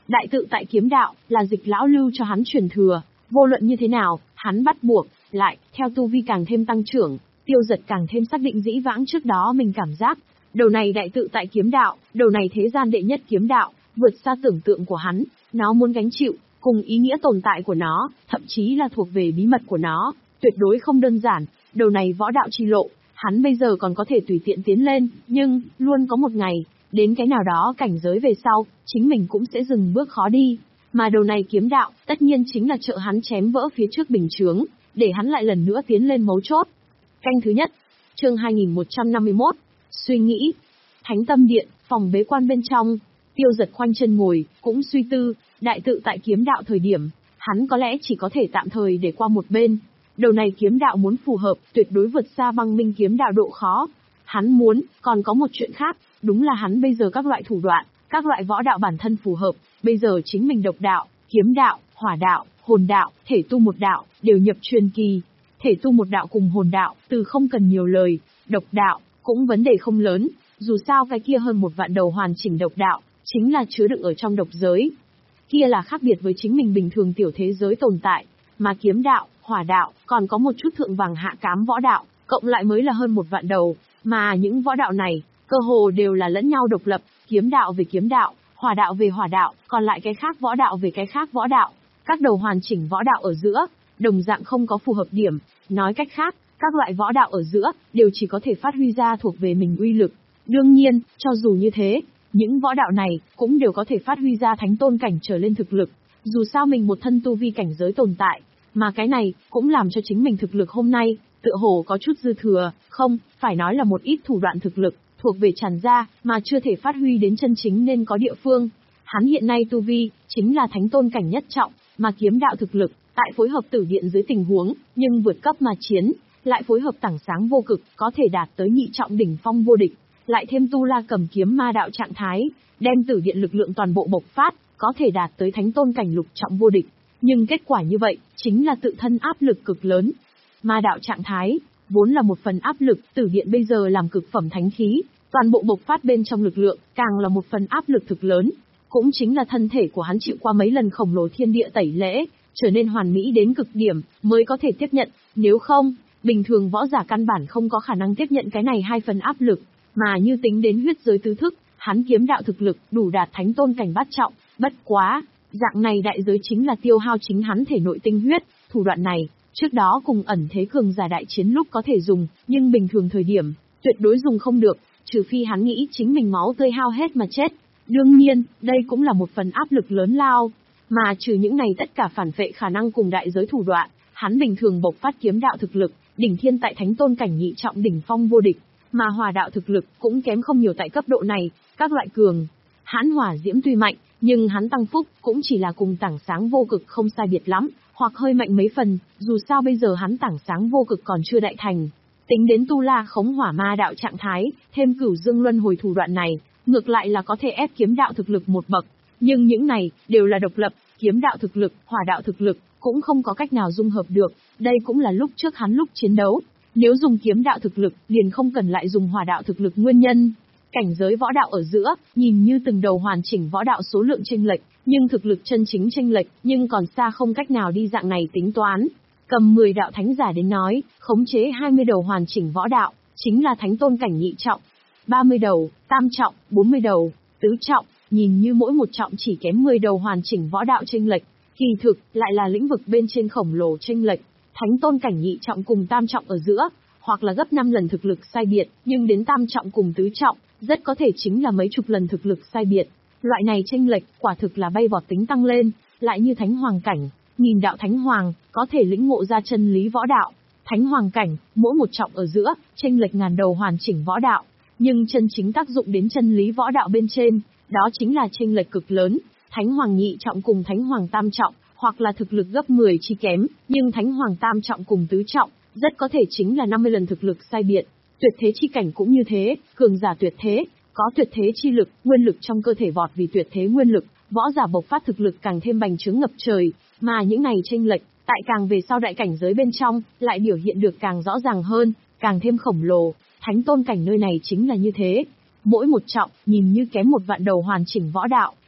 Đại tự tại kiếm đạo, là Dịch lão lưu cho hắn truyền thừa, vô luận như thế nào, hắn bắt buộc, lại, theo tu vi càng thêm tăng trưởng, Tiêu Giật càng thêm xác định dĩ vãng trước đó mình cảm giác. Đầu này đại tự tại kiếm đạo, đầu này thế gian đệ nhất kiếm đạo, vượt xa tưởng tượng của hắn, nó muốn gánh chịu, cùng ý nghĩa tồn tại của nó, thậm chí là thuộc về bí mật của nó, tuyệt đối không đơn giản, đầu này võ đạo chi lộ, hắn bây giờ còn có thể tùy tiện tiến lên, nhưng, luôn có một ngày, đến cái nào đó cảnh giới về sau, chính mình cũng sẽ dừng bước khó đi. Mà đầu này kiếm đạo, tất nhiên chính là trợ hắn chém vỡ phía trước bình chướng, để hắn lại lần nữa tiến lên mấu chốt. Canh thứ nhất, chương hai nghìn một trăm năm mươi mốt, suy nghĩ. Thánh tâm điện, phòng bế quan bên trong, Tiêu Giật khoanh chân ngồi, cũng suy tư, đại tự tại kiếm đạo thời điểm, hắn có lẽ chỉ có thể tạm thời để qua một bên. Đầu này kiếm đạo muốn phù hợp, tuyệt đối vượt xa băng minh kiếm đạo độ khó. Hắn muốn, còn có một chuyện khác, đúng là hắn bây giờ các loại thủ đoạn, các loại võ đạo bản thân phù hợp, bây giờ chính mình độc đạo, kiếm đạo, hỏa đạo, hồn đạo, thể tu một đạo, đều nhập truyền kỳ. Thể tu một đạo cùng hồn đạo, từ không cần nhiều lời, độc đạo, cũng vấn đề không lớn, dù sao cái kia hơn một vạn đầu hoàn chỉnh độc đạo, chính là chứa đựng ở trong độc giới. Kia là khác biệt với chính mình bình thường tiểu thế giới tồn tại, mà kiếm đạo, hỏa đạo, còn có một chút thượng vàng hạ cám võ đạo, cộng lại mới là hơn một vạn đầu, mà những võ đạo này, cơ hồ đều là lẫn nhau độc lập, kiếm đạo về kiếm đạo, hỏa đạo về hỏa đạo, còn lại cái khác võ đạo về cái khác võ đạo. Các đầu hoàn chỉnh võ đạo ở giữa, đồng dạng không có phù hợp điểm, nói cách khác, các loại võ đạo ở giữa, đều chỉ có thể phát huy ra thuộc về mình uy lực. Đương nhiên, cho dù như thế, những võ đạo này, cũng đều có thể phát huy ra thánh tôn cảnh trở lên thực lực. Dù sao mình một thân tu vi cảnh giới tồn tại, mà cái này, cũng làm cho chính mình thực lực hôm nay, tựa hồ có chút dư thừa, không, phải nói là một ít thủ đoạn thực lực, thuộc về tràn ra, mà chưa thể phát huy đến chân chính nên có địa phương. Hắn hiện nay tu vi, chính là thánh tôn cảnh nhất trọng, mà kiếm đạo thực lực, tại phối hợp tử điện dưới tình huống, nhưng vượt cấp mà chiến, lại phối hợp tảng sáng vô cực, có thể đạt tới nhị trọng đỉnh phong vô địch, lại thêm tu la cầm kiếm ma đạo trạng thái, đem tử điện lực lượng toàn bộ bộc phát, có thể đạt tới thánh tôn cảnh lục trọng vô địch. Nhưng kết quả như vậy, chính là tự thân áp lực cực lớn. Ma đạo trạng thái, vốn là một phần áp lực, tử điện bây giờ làm cực phẩm thánh khí, toàn bộ bộc phát bên trong lực lượng, càng là một phần áp lực thực lớn. Cũng chính là thân thể của hắn chịu qua mấy lần khổng lồ thiên địa tẩy lễ, trở nên hoàn mỹ đến cực điểm, mới có thể tiếp nhận, nếu không, bình thường võ giả căn bản không có khả năng tiếp nhận cái này hai phần áp lực, mà như tính đến huyết giới tứ thức, hắn kiếm đạo thực lực đủ đạt thánh tôn cảnh bát trọng, bất quá, dạng này đại giới chính là tiêu hao chính hắn thể nội tinh huyết, thủ đoạn này, trước đó cùng ẩn thế cường giả đại chiến lúc có thể dùng, nhưng bình thường thời điểm, tuyệt đối dùng không được, trừ phi hắn nghĩ chính mình máu tươi hao hết mà chết. Đương nhiên, đây cũng là một phần áp lực lớn lao, mà trừ những này tất cả phản vệ khả năng cùng đại giới thủ đoạn, hắn bình thường bộc phát kiếm đạo thực lực, đỉnh thiên tại thánh tôn cảnh nhị trọng đỉnh phong vô địch, mà hỏa đạo thực lực cũng kém không nhiều tại cấp độ này, các loại cường. Hãn hỏa diễm tuy mạnh, nhưng hắn tăng phúc cũng chỉ là cùng tảng sáng vô cực không sai biệt lắm, hoặc hơi mạnh mấy phần, dù sao bây giờ hắn tảng sáng vô cực còn chưa đại thành. Tính đến tu la khống hỏa ma đạo trạng thái, thêm cửu dương luân hồi thủ đoạn này, ngược lại là có thể ép kiếm đạo thực lực một bậc, nhưng những này đều là độc lập, kiếm đạo thực lực, hỏa đạo thực lực cũng không có cách nào dung hợp được, đây cũng là lúc trước hắn lúc chiến đấu, nếu dùng kiếm đạo thực lực, liền không cần lại dùng hỏa đạo thực lực nguyên nhân. Cảnh giới võ đạo ở giữa, nhìn như từng đầu hoàn chỉnh võ đạo số lượng chênh lệch, nhưng thực lực chân chính chênh lệch, nhưng còn xa không cách nào đi dạng này tính toán. Cầm mười đạo thánh giả đến nói, khống chế hai mươi đầu hoàn chỉnh võ đạo, chính là thánh tôn cảnh nhị trọng, ba mươi đầu, tam trọng, bốn mươi đầu, tứ trọng, nhìn như mỗi một trọng chỉ kém mười đầu hoàn chỉnh võ đạo chênh lệch, kỳ thực lại là lĩnh vực bên trên khổng lồ chênh lệch, thánh tôn cảnh nhị trọng cùng tam trọng ở giữa, hoặc là gấp năm lần thực lực sai biệt, nhưng đến tam trọng cùng tứ trọng, rất có thể chính là mấy chục lần thực lực sai biệt. Loại này chênh lệch, quả thực là bay vọt tính tăng lên, lại như thánh hoàng cảnh, nghìn đạo thánh hoàng, có thể lĩnh ngộ ra chân lý võ đạo. Thánh hoàng cảnh, mỗi một trọng ở giữa, chênh lệch ngàn đầu hoàn chỉnh võ đạo, nhưng chân chính tác dụng đến chân lý võ đạo bên trên, đó chính là chênh lệch cực lớn. Thánh hoàng nhị trọng cùng thánh hoàng tam trọng, hoặc là thực lực gấp mười chi kém, nhưng thánh hoàng tam trọng cùng tứ trọng, rất có thể chính là năm mươi lần thực lực sai biệt. Tuyệt thế chi cảnh cũng như thế, cường giả tuyệt thế, có tuyệt thế chi lực, nguyên lực trong cơ thể vọt vì tuyệt thế nguyên lực, võ giả bộc phát thực lực càng thêm bành trướng ngập trời, mà những này chênh lệch, tại càng về sau đại cảnh giới bên trong, lại biểu hiện được càng rõ ràng hơn, càng thêm khổng lồ. Thánh tôn cảnh nơi này chính là như thế. Mỗi một trọng, nhìn như kém một vạn đầu hoàn chỉnh võ đạo,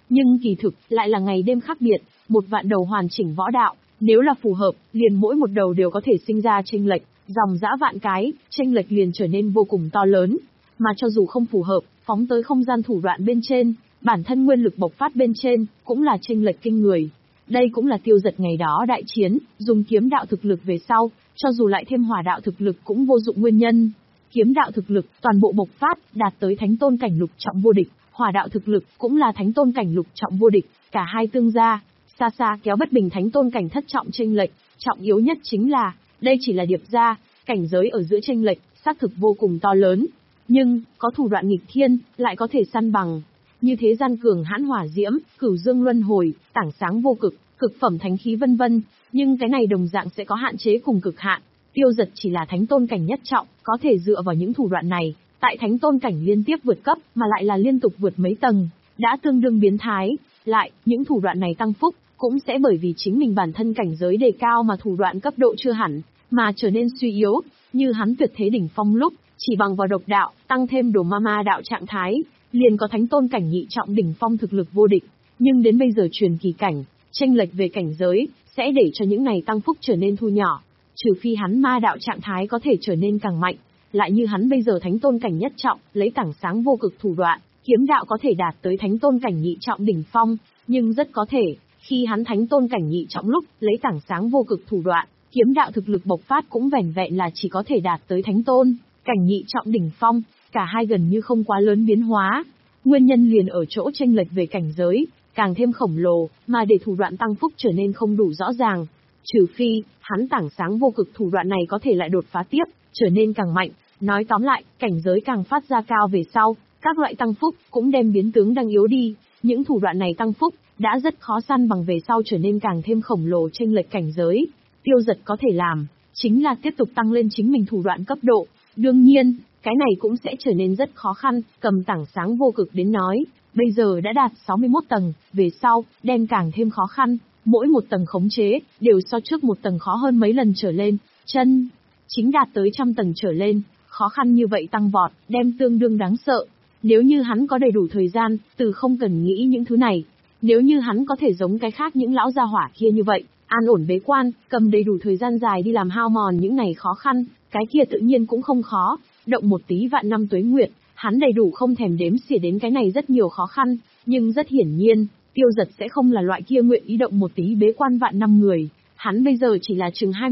Nhưng kỳ thực, lại là ngày đêm khác biệt, một vạn đầu hoàn chỉnh võ đạo, nếu là phù hợp, liền mỗi một đầu đều có thể sinh ra chênh lệch, dòng dã vạn cái, chênh lệch liền trở nên vô cùng to lớn. Mà cho dù không phù hợp, phóng tới không gian thủ đoạn bên trên, bản thân nguyên lực bộc phát bên trên, cũng là chênh lệch kinh người. Đây cũng là Tiêu Dật ngày đó đại chiến, dùng kiếm đạo thực lực về sau, cho dù lại thêm hỏa đạo thực lực cũng vô dụng nguyên nhân. Kiếm đạo thực lực, toàn bộ bộc phát, đạt tới thánh tôn cảnh lục trọng vô địch, hỏa đạo thực lực, cũng là thánh tôn cảnh lục trọng vô địch, cả hai tương gia, xa xa kéo bất bình thánh tôn cảnh thất trọng chênh lệch, trọng yếu nhất chính là, đây chỉ là điệp gia, cảnh giới ở giữa chênh lệch, xác thực vô cùng to lớn. Nhưng, có thủ đoạn nghịch thiên, lại có thể săn bằng. Như thế gian cường hãn hỏa diễm, cửu dương luân hồi, tảng sáng vô cực, cực phẩm thánh khí vân vân, nhưng cái này đồng dạng sẽ có hạn chế cùng cực hạn. Tiêu Dật chỉ là thánh tôn cảnh nhất trọng, có thể dựa vào những thủ đoạn này, tại thánh tôn cảnh liên tiếp vượt cấp, mà lại là liên tục vượt mấy tầng, đã tương đương biến thái. Lại, những thủ đoạn này tăng phúc, cũng sẽ bởi vì chính mình bản thân cảnh giới đề cao mà thủ đoạn cấp độ chưa hẳn, mà trở nên suy yếu, như hắn tuyệt thế đỉnh phong lúc, chỉ bằng vào độc đạo, tăng thêm đồ ma ma đạo trạng thái, liền có thánh tôn cảnh nhị trọng đỉnh phong thực lực vô địch, nhưng đến bây giờ truyền kỳ cảnh, chênh lệch về cảnh giới, sẽ để cho những này tăng phúc trở nên thu nhỏ, trừ phi hắn ma đạo trạng thái có thể trở nên càng mạnh, lại như hắn bây giờ thánh tôn cảnh nhất trọng, lấy tảng sáng vô cực thủ đoạn, kiếm đạo có thể đạt tới thánh tôn cảnh nhị trọng đỉnh phong, nhưng rất có thể, khi hắn thánh tôn cảnh nhị trọng lúc, lấy tảng sáng vô cực thủ đoạn, kiếm đạo thực lực bộc phát cũng vẻn vẹn là chỉ có thể đạt tới thánh tôn cảnh nhị trọng đỉnh phong, cả hai gần như không quá lớn biến hóa. Nguyên nhân liền ở chỗ chênh lệch về cảnh giới, càng thêm khổng lồ, mà để thủ đoạn tăng phúc trở nên không đủ rõ ràng. Trừ phi, hắn tảng sáng vô cực thủ đoạn này có thể lại đột phá tiếp, trở nên càng mạnh. Nói tóm lại, cảnh giới càng phát ra cao về sau, các loại tăng phúc cũng đem biến tướng đang yếu đi. Những thủ đoạn này tăng phúc, đã rất khó săn bằng về sau trở nên càng thêm khổng lồ chênh lệch cảnh giới. Tiêu Dật có thể làm, chính là tiếp tục tăng lên chính mình thủ đoạn cấp độ. Đương nhiên, cái này cũng sẽ trở nên rất khó khăn, cầm tảng sáng vô cực đến nói, bây giờ đã đạt sáu mươi mốt tầng, về sau, đem càng thêm khó khăn, mỗi một tầng khống chế, đều so trước một tầng khó hơn mấy lần trở lên, chân, chính đạt tới trăm tầng trở lên, khó khăn như vậy tăng vọt, đem tương đương đáng sợ. Nếu như hắn có đầy đủ thời gian, từ không cần nghĩ những thứ này, nếu như hắn có thể giống cái khác những lão gia hỏa kia như vậy, an ổn bế quan, cầm đầy đủ thời gian dài đi làm hao mòn những này khó khăn, cái kia tự nhiên cũng không khó, động một tí vạn năm tuế nguyệt, hắn đầy đủ không thèm đếm xỉa đến cái này rất nhiều khó khăn, nhưng rất hiển nhiên, Tiêu Dật sẽ không là loại kia nguyện ý động một tí bế quan vạn năm người, hắn bây giờ chỉ là chừng hai